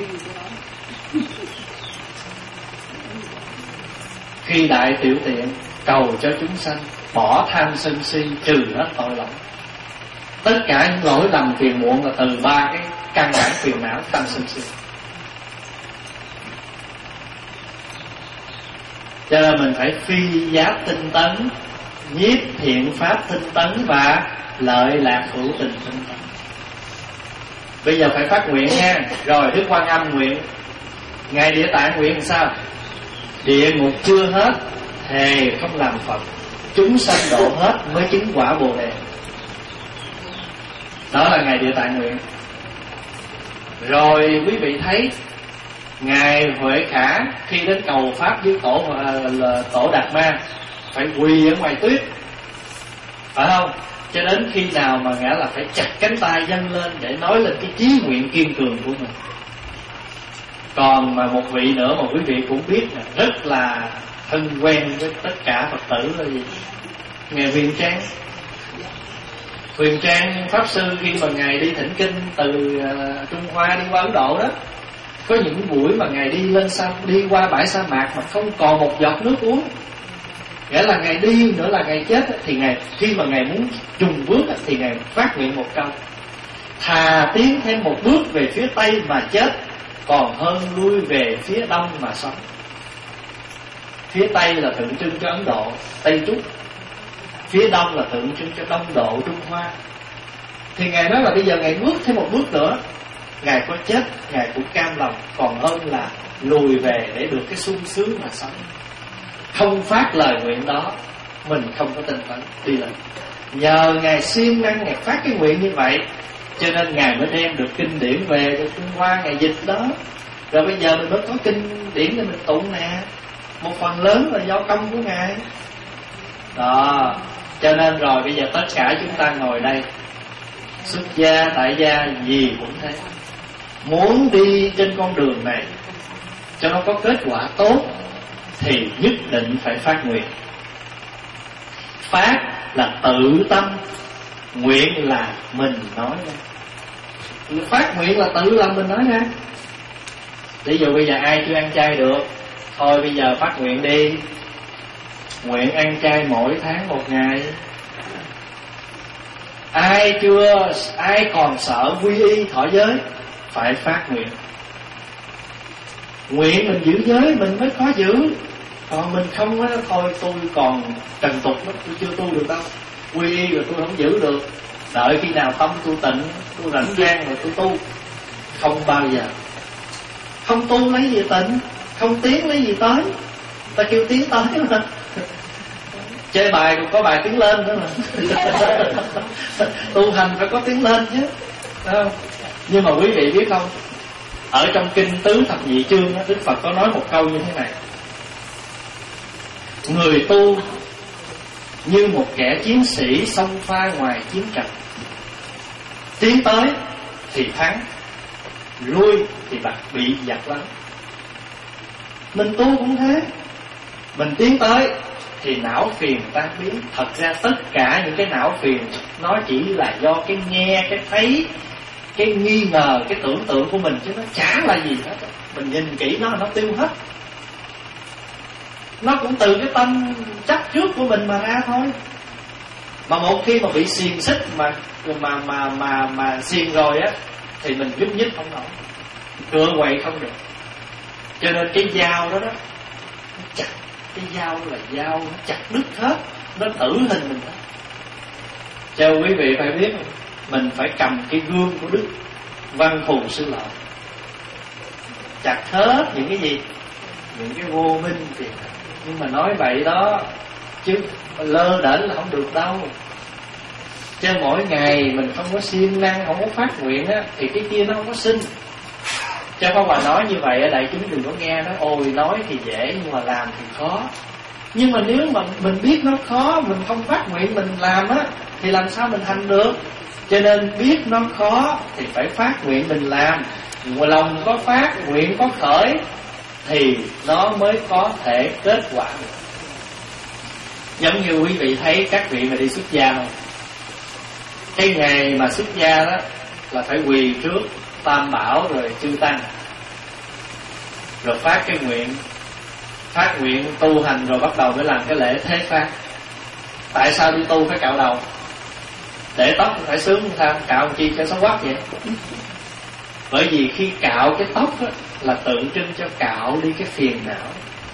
Speaker 1: Khi đại tiểu tiện cầu cho chúng sanh bỏ tham sân si, trừ hết tội lỗi. Tất cả những lỗi lầm phiền muộn là từ ba cái căn bản phiền não tham sân si. Cho nên mình phải phi giáp tinh tấn, nhiếp thiện pháp tinh tấn và lợi lạc hữu tình tinh tấn. Bây giờ phải phát nguyện nha. Rồi Đức Quan Âm nguyện, Ngài Địa Tạng nguyện sao? Địa ngục chưa hết, thề không làm Phật, chúng sanh độ hết mới chứng quả Bồ Đề. Đó là Ngài Địa Tạng nguyện. Rồi quý vị thấy ngài Huệ Khả khi đến cầu pháp với tổ là tổ Đạt Ma phải quỳ ở ngoài tuyết, phải không? Cho đến khi nào mà ngã là phải chặt cánh tay dâng lên để nói lên cái chí nguyện kiên cường của mình. Còn mà một vị nữa mà quý vị cũng biết là rất là thân quen với tất cả Phật tử là gì? Ngài Huyền Trang. Huyền Trang Pháp Sư khi mà ngài đi thỉnh kinh từ uh, Trung Hoa đi qua Ấn Độ đó, có những buổi mà ngài đi lên sa đi qua bãi sa mạc mà không còn một giọt nước uống, nghĩa là ngài đi nữa là ngài chết. Thì ngài khi mà ngài muốn trùng bước thì ngài phát nguyện một câu: thà tiến thêm một bước về phía Tây mà chết, còn hơn lui về phía Đông mà sống. Phía Tây là tượng trưng cho Ấn Độ, Tây Trúc. Phía Đông là tượng trưng cho Đông Độ, Trung Hoa. Thì ngài nói là bây giờ ngài bước thêm một bước nữa, ngài có chết ngài cũng cam lòng, còn hơn là lùi về để được cái sung sướng mà sống. Không phát lời nguyện đó, mình không có tinh tấn đi lên. Nhờ ngài siêng năng ngài phát cái nguyện như vậy, cho nên ngài mới đem được kinh điển về cho Trung Hoa, ngài dịch đó. Rồi bây giờ mình mới có kinh điển để mình tụng nè. Một phần lớn là do công của ngài đó. Cho nên rồi bây giờ tất cả chúng ta ngồi đây, xuất gia, tại gia gì cũng thế, muốn đi trên con đường này cho nó có kết quả tốt thì nhất định phải phát nguyện. Phát là tự tâm, nguyện là mình nói ra. Phát nguyện là tự làm mình nói ra. Ví dụ bây giờ ai chưa ăn chay được, thôi bây giờ phát nguyện đi, nguyện ăn chay mỗi tháng một ngày. Ai chưa, ai còn sợ quy y thọ giới, phải phát nguyện. Nguyện mình giữ giới mình mới có giữ. Còn mình không á, thôi tôi còn trần tục lắm, tôi chưa tu được đâu. Quy y rồi tôi không giữ được. Đợi khi nào tâm tôi tịnh, tôi rảnh rang rồi tôi tu. Không bao giờ. Không tu lấy gì tịnh, không tiến lấy gì tới. Ta kêu tiến tới mà. Chơi bài cũng có bài tiến lên nữa mà. Tu hành phải có tiến lên chứ, không? Nhưng mà quý vị biết không, ở trong kinh Tứ Thập Nhị Chương, Đức Phật có nói một câu như thế này: người tu như một kẻ chiến sĩ xông pha ngoài chiến trận, tiến tới thì thắng, lui thì bạn bị giặc lắm. Mình tu cũng thế, mình tiến tới thì não phiền tan biến. Thật ra tất cả những cái não phiền nó chỉ là do cái nghe, cái thấy, cái nghi ngờ, cái tưởng tượng của mình, chứ nó chả là gì hết. Mình nhìn kỹ nó, nó tiêu hết. Nó cũng từ cái tâm chấp trước của mình mà ra thôi. Mà một khi mà bị xiềng xích mà mà mà mà mà xiềng rồi á, thì mình nhúc nhích không nổi, cựa quậy không được. Cho nên cái dao đó đó, nó chặt. Cái dao là dao, nó chặt đứt hết, nó tử hình mình hết. Cho quý vị phải biết, mình phải cầm cái gương của Đức Văn Thù Sư Lợi, chặt hết những cái gì, những cái vô minh thì. Nhưng mà nói vậy đó, chứ lơ đễnh là không được đâu. Cho mỗi ngày mình không có siêng năng, không có phát nguyện á, thì cái kia nó không có sinh. Cho Pháp Hòa nói như vậy, đại chúng đừng có nghe nói ôi nói thì dễ nhưng mà làm thì khó. Nhưng mà nếu mà mình biết nó khó, mình không phát nguyện mình làm á, thì làm sao mình hành được. Cho nên biết nó khó thì phải phát nguyện mình làm. Lòng có phát, nguyện có khởi thì nó mới có thể kết quả được. Giống như quý vị thấy các vị mà đi xuất gia không? Cái ngày mà xuất gia đó là phải quỳ trước Tam Bảo rồi chư Tăng, rồi phát cái nguyện. Phát nguyện tu hành rồi bắt đầu mới làm cái lễ thế phát. Tại sao đi tu phải cạo đầu? Để tóc phải sướng sao? Cạo chi cho xấu quắc vậy? Bởi vì khi cạo cái tóc á, là tượng trưng cho cạo đi cái phiền não.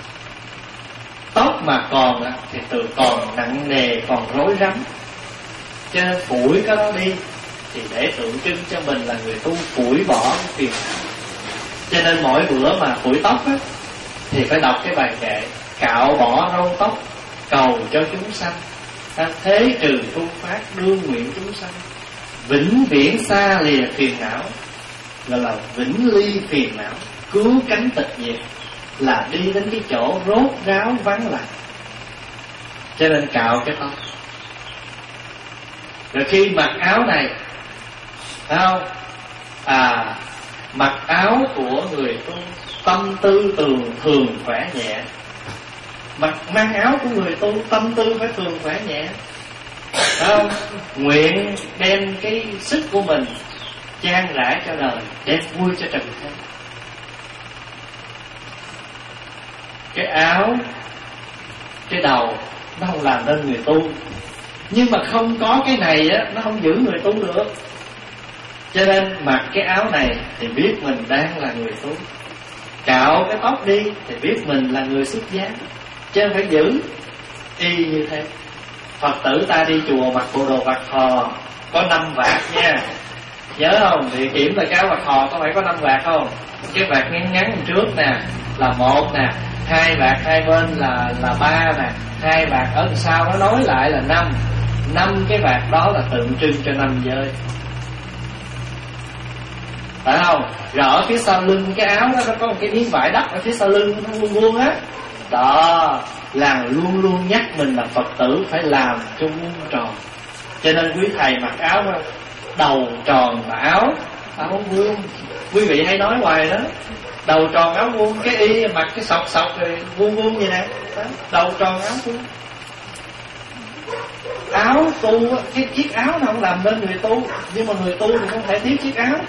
Speaker 1: Tóc mà còn á, thì từ còn nặng nề, còn rối rắm. Cho nên phủi cái đó đi, thì để tượng trưng cho mình là người tu phủi bỏ cái phiền não. Cho nên mỗi bữa mà phủi tóc á, thì phải đọc cái bài kệ cạo bỏ râu tóc, cầu cho chúng sanh, ta thế trừ tu phát, đương nguyện chúng sanh, vĩnh viễn xa lìa phiền não. gọi là vĩnh ly phiền não, cứu cánh tịch diệt, là đi đến cái chỗ rốt ráo vắng lặng. Cho nên cạo cái tóc. Rồi khi mặc áo này, thấy không? À, mặc áo của người tu, tâm tư thường thường khỏe nhẹ. Mặc mang áo của người tu, tâm tư phải thường khỏe nhẹ. Thấy không? Nguyện đem cái sức của mình chan rã cho đời, đem vui cho trần thế. Cái áo, cái đầu nó không làm nên người tu. Nhưng mà không có cái này á, nó không giữ người tu được. Cho nên mặc cái áo này thì biết mình đang là người tu. Cạo cái tóc đi thì biết mình là người xuất gia. Chứ không phải giữ y như thế. Phật tử ta đi chùa mặc bộ đồ bạc khò có năm vạt nha, nhớ không? Thì kiểm là cái bạc khò có phải có năm vạt không? Cái vạt ngắn ngắn trước nè là một nè, hai vạt hai bên là là ba nè, hai vạt ở sau nó nối lại là năm. Năm cái vạt đó là tượng trưng cho năm giới, phải không? Rồi ở phía sau lưng cái áo đó nó có một cái miếng vải đắp ở phía sau lưng nó vuông vuông á. Đó là luôn luôn nhắc mình là Phật tử phải làm cho vuông tròn. Cho nên quý thầy mặc áo đầu tròn mà áo áo vuông. Quý vị hay nói hoài đó, đầu tròn áo vuông, cái y mặc cái sọc sọc rồi vuông vuông vậy nè. Đầu tròn áo vuông. Áo tu, cái chiếc áo nào không làm nên người tu. Nhưng mà người tu thì không thể thiếu chiếc áo.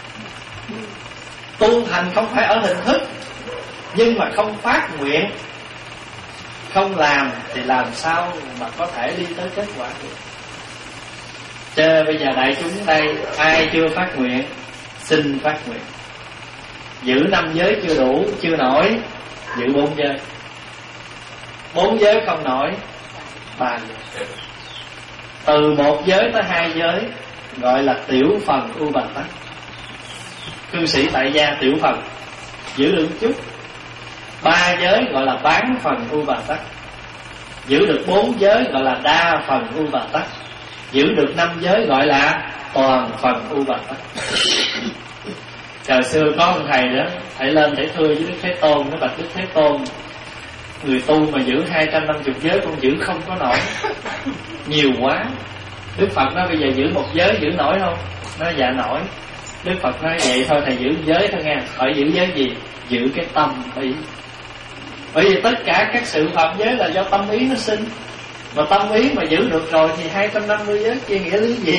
Speaker 1: Tu hành không phải ở hình thức, nhưng mà không phát nguyện, không làm thì làm sao mà có thể đi tới kết quả được. Chứ bây giờ đại chúng đây ai chưa phát nguyện, xin phát nguyện. Giữ năm giới chưa đủ, chưa nổi, giữ bốn giới. Bốn giới không nổi, ba giới. Từ một giới tới hai giới gọi là tiểu phần u bạch tắc. Cư sĩ tại gia tiểu phần giữ được chút. Ba giới gọi là bán phần u bạch tắc. Giữ được bốn giới gọi là đa phần u bạch tắc. Giữ được năm giới gọi là toàn phần u bạch tắc. Trời xưa có một thầy đó, thầy lên để thưa với Đức Thế Tôn. Nó bạch Đức Thế Tôn, người tu mà giữ hai trăm năm mươi giới con giữ không có nổi, nhiều quá. Đức Phật nói bây giờ giữ một giới giữ nổi không? Nói dạ nổi. Đức Phật nói vậy thôi thầy giữ giới thôi nha. Phải giữ giới gì? Giữ cái tâm ý. Bởi vì tất cả các sự phạm giới là do tâm ý nó sinh. Mà tâm ý mà giữ được rồi thì hai trăm năm mươi giới kia nghĩa lý gì?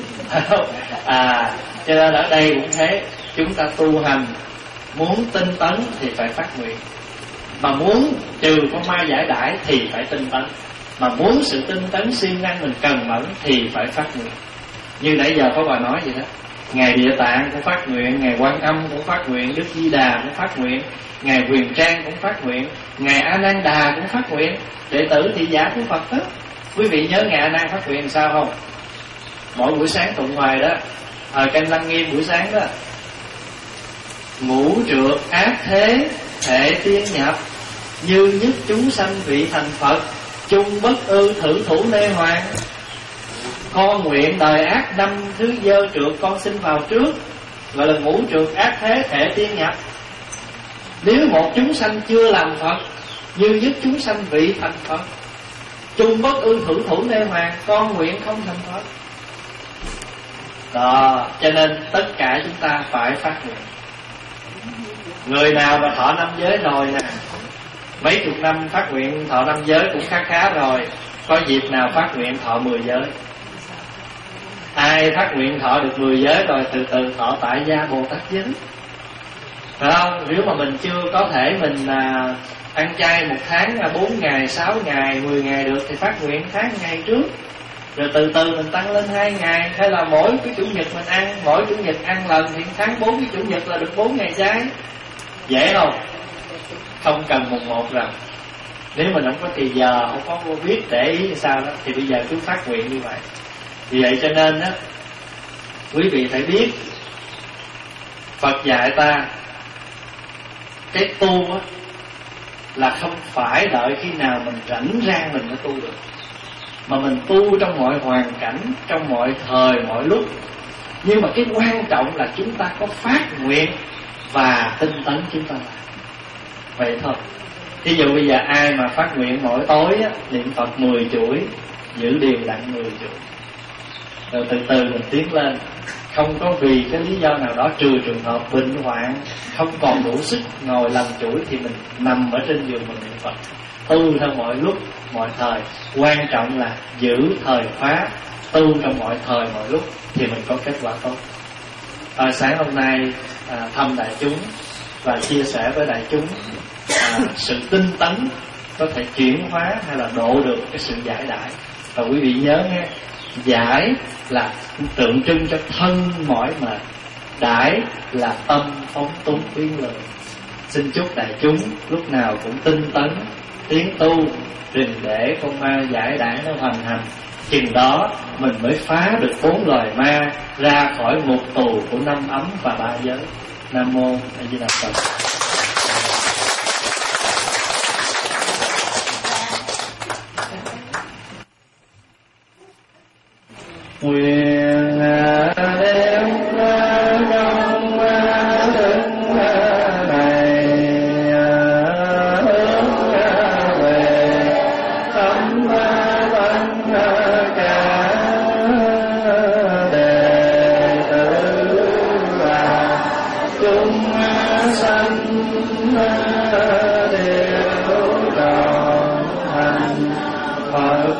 Speaker 1: À, cho nên ở đây cũng thế. Chúng ta tu hành muốn tinh tấn thì phải phát nguyện. Mà muốn trừ con ma giải đãi thì phải tinh tấn. Mà muốn sự tinh tấn siêng năng mình cần mẫn thì phải phát nguyện. Như nãy giờ có bà nói vậy đó. Ngài Địa Tạng cũng phát nguyện, Ngài Quan Âm cũng phát nguyện, Đức Di Đà cũng phát nguyện, Ngài Huyền Trang cũng phát nguyện, Ngài A Nan Đà cũng phát nguyện. Đệ tử thị giả của Phật đó. Quý vị nhớ Ngài A Nan phát nguyện sao không? Mỗi buổi sáng tụng hoài đó, thời canh Lăng Nghiêm buổi sáng đó. Ngũ trượt ác thế thể tiên nhập, như nhất chúng sanh vị thành Phật, chung bất ư thử thủ nê hoàng. Con nguyện đời ác năm thứ dơ trượt con sinh vào trước, gọi là ngũ trượt ác thế thể tiên nhập. Nếu một chúng sanh chưa làm Phật, như nhất chúng sanh vị thành Phật, chung bất ư thử thủ nê hoàng, con nguyện không thành Phật. Đó, cho nên tất cả chúng ta phải phát nguyện. Người nào mà thọ năm giới rồi nè, mấy chục năm phát nguyện thọ năm giới cũng khá khá rồi, có dịp nào phát nguyện thọ mười giới. Ai phát nguyện thọ được mười giới rồi từ từ thọ tại gia Bồ Tát giới, phải không? Nếu mà mình chưa có thể mình à, ăn chay một tháng bốn ngày, sáu ngày, mười ngày được thì phát nguyện tháng ngày trước. Rồi từ từ mình tăng lên hai ngày. Hay là mỗi cái chủ nhật mình ăn, mỗi chủ nhật ăn lần thì tháng bốn cái chủ nhật là được bốn ngày chay. Dễ không? Không cần mùng một rồi. Nếu mình không có thì giờ, không có vô biết để ý thì sao đó, thì bây giờ cứ phát nguyện như vậy. Vì vậy cho nên đó, quý vị phải biết Phật dạy ta cái tu á là không phải đợi khi nào mình rảnh rang mình mới tu được, mà mình tu trong mọi hoàn cảnh, trong mọi thời mọi lúc. Nhưng mà cái quan trọng là chúng ta có phát nguyện và tinh tấn chúng ta làm. Vậy thôi. Ví dụ bây giờ ai mà phát nguyện mỗi tối á, niệm Phật mười chuỗi, giữ điều đặn mười chuỗi, rồi từ từ mình tiến lên. Không có vì cái lý do nào đó, trừ trường hợp bệnh hoạn không còn đủ sức ngồi làm chuỗi, thì mình nằm ở trên giường mình niệm Phật, tu theo mọi lúc mọi thời. Quan trọng là giữ thời khóa, tu trong mọi thời mọi lúc thì mình có kết quả tốt. À, sáng hôm nay à, thăm đại chúng và chia sẻ với đại chúng à, sự tinh tấn có thể chuyển hóa hay là độ được cái sự giải đãi. Và quý vị nhớ nghe, giải là tượng trưng cho thân mỏi mệt, đãi là tâm phóng túng biến lượng. Xin chúc đại chúng lúc nào cũng tinh tấn tiến tu, đừng để con ma giải đãi nó hoành hành. Chừng đó mình mới phá được bốn loài ma, ra khỏi ngục tù của năm ấm và ba giới. Nam mô A Di Đà Phật. Nguyện đem trong thức này hướng về tâm văn cả đệ tử và chúng sanh đều trọn thành Phật.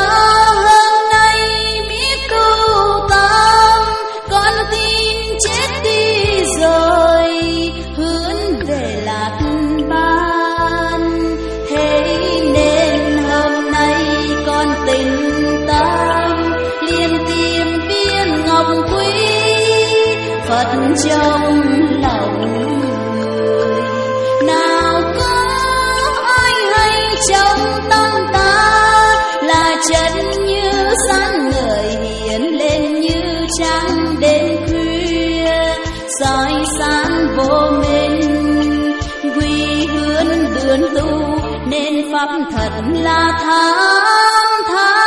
Speaker 2: Hôm nay biết cứu tâm, con tin chết Phật trong lòng người. Nào có ai hay trong tâm ta là chân như sáng ngời hiện lên như trăng đêm khuya, soi sáng vô minh quy hướng đường tu nên pháp thật là thắng thắng.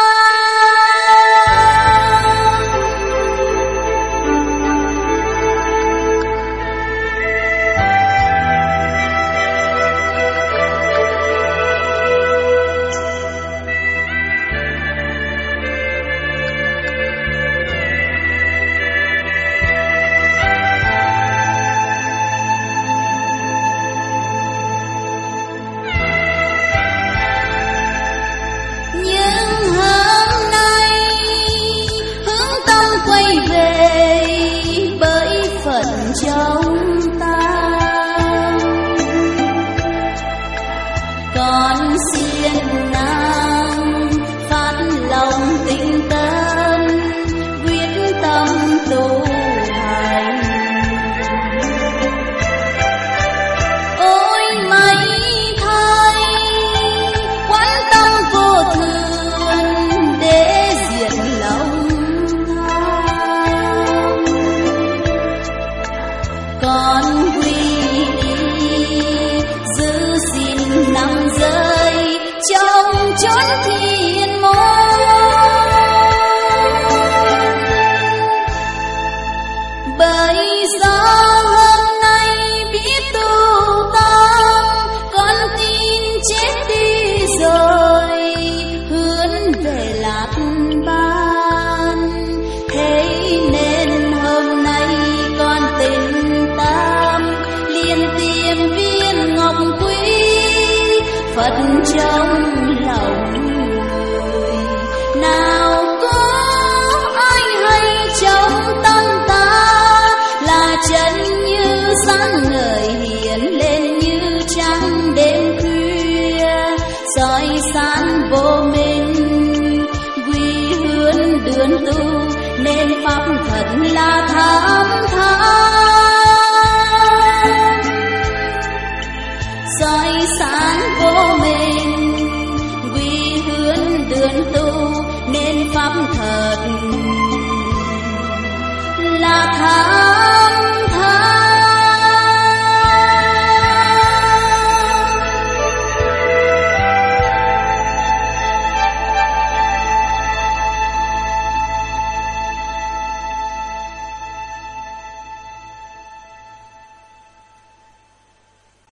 Speaker 2: Trong ta con siêng năng phát lòng tinh tấn quyết tâm tu hành. Ôi mấy thay quán tâm vô thường để diệt lòng con quy y giữ gìn năm giới trong chốn thiên môn. Bởi do hôm nay biết tu tâm, con tin chết đi rồi hướng về lạc ban. Thế nên hôm nay con tình tâm liền tìm viên ngọc quý Phật trong lòng người. Nào có ai hay trong tâm ta là chân như sáng ngời hiện lên như trăng đêm khuya, soi sáng vô minh quy hướng đường tu nên pháp thật là thắng thắng. Soi sáng vô minh quy hướng đường tu nên pháp thật là thắng.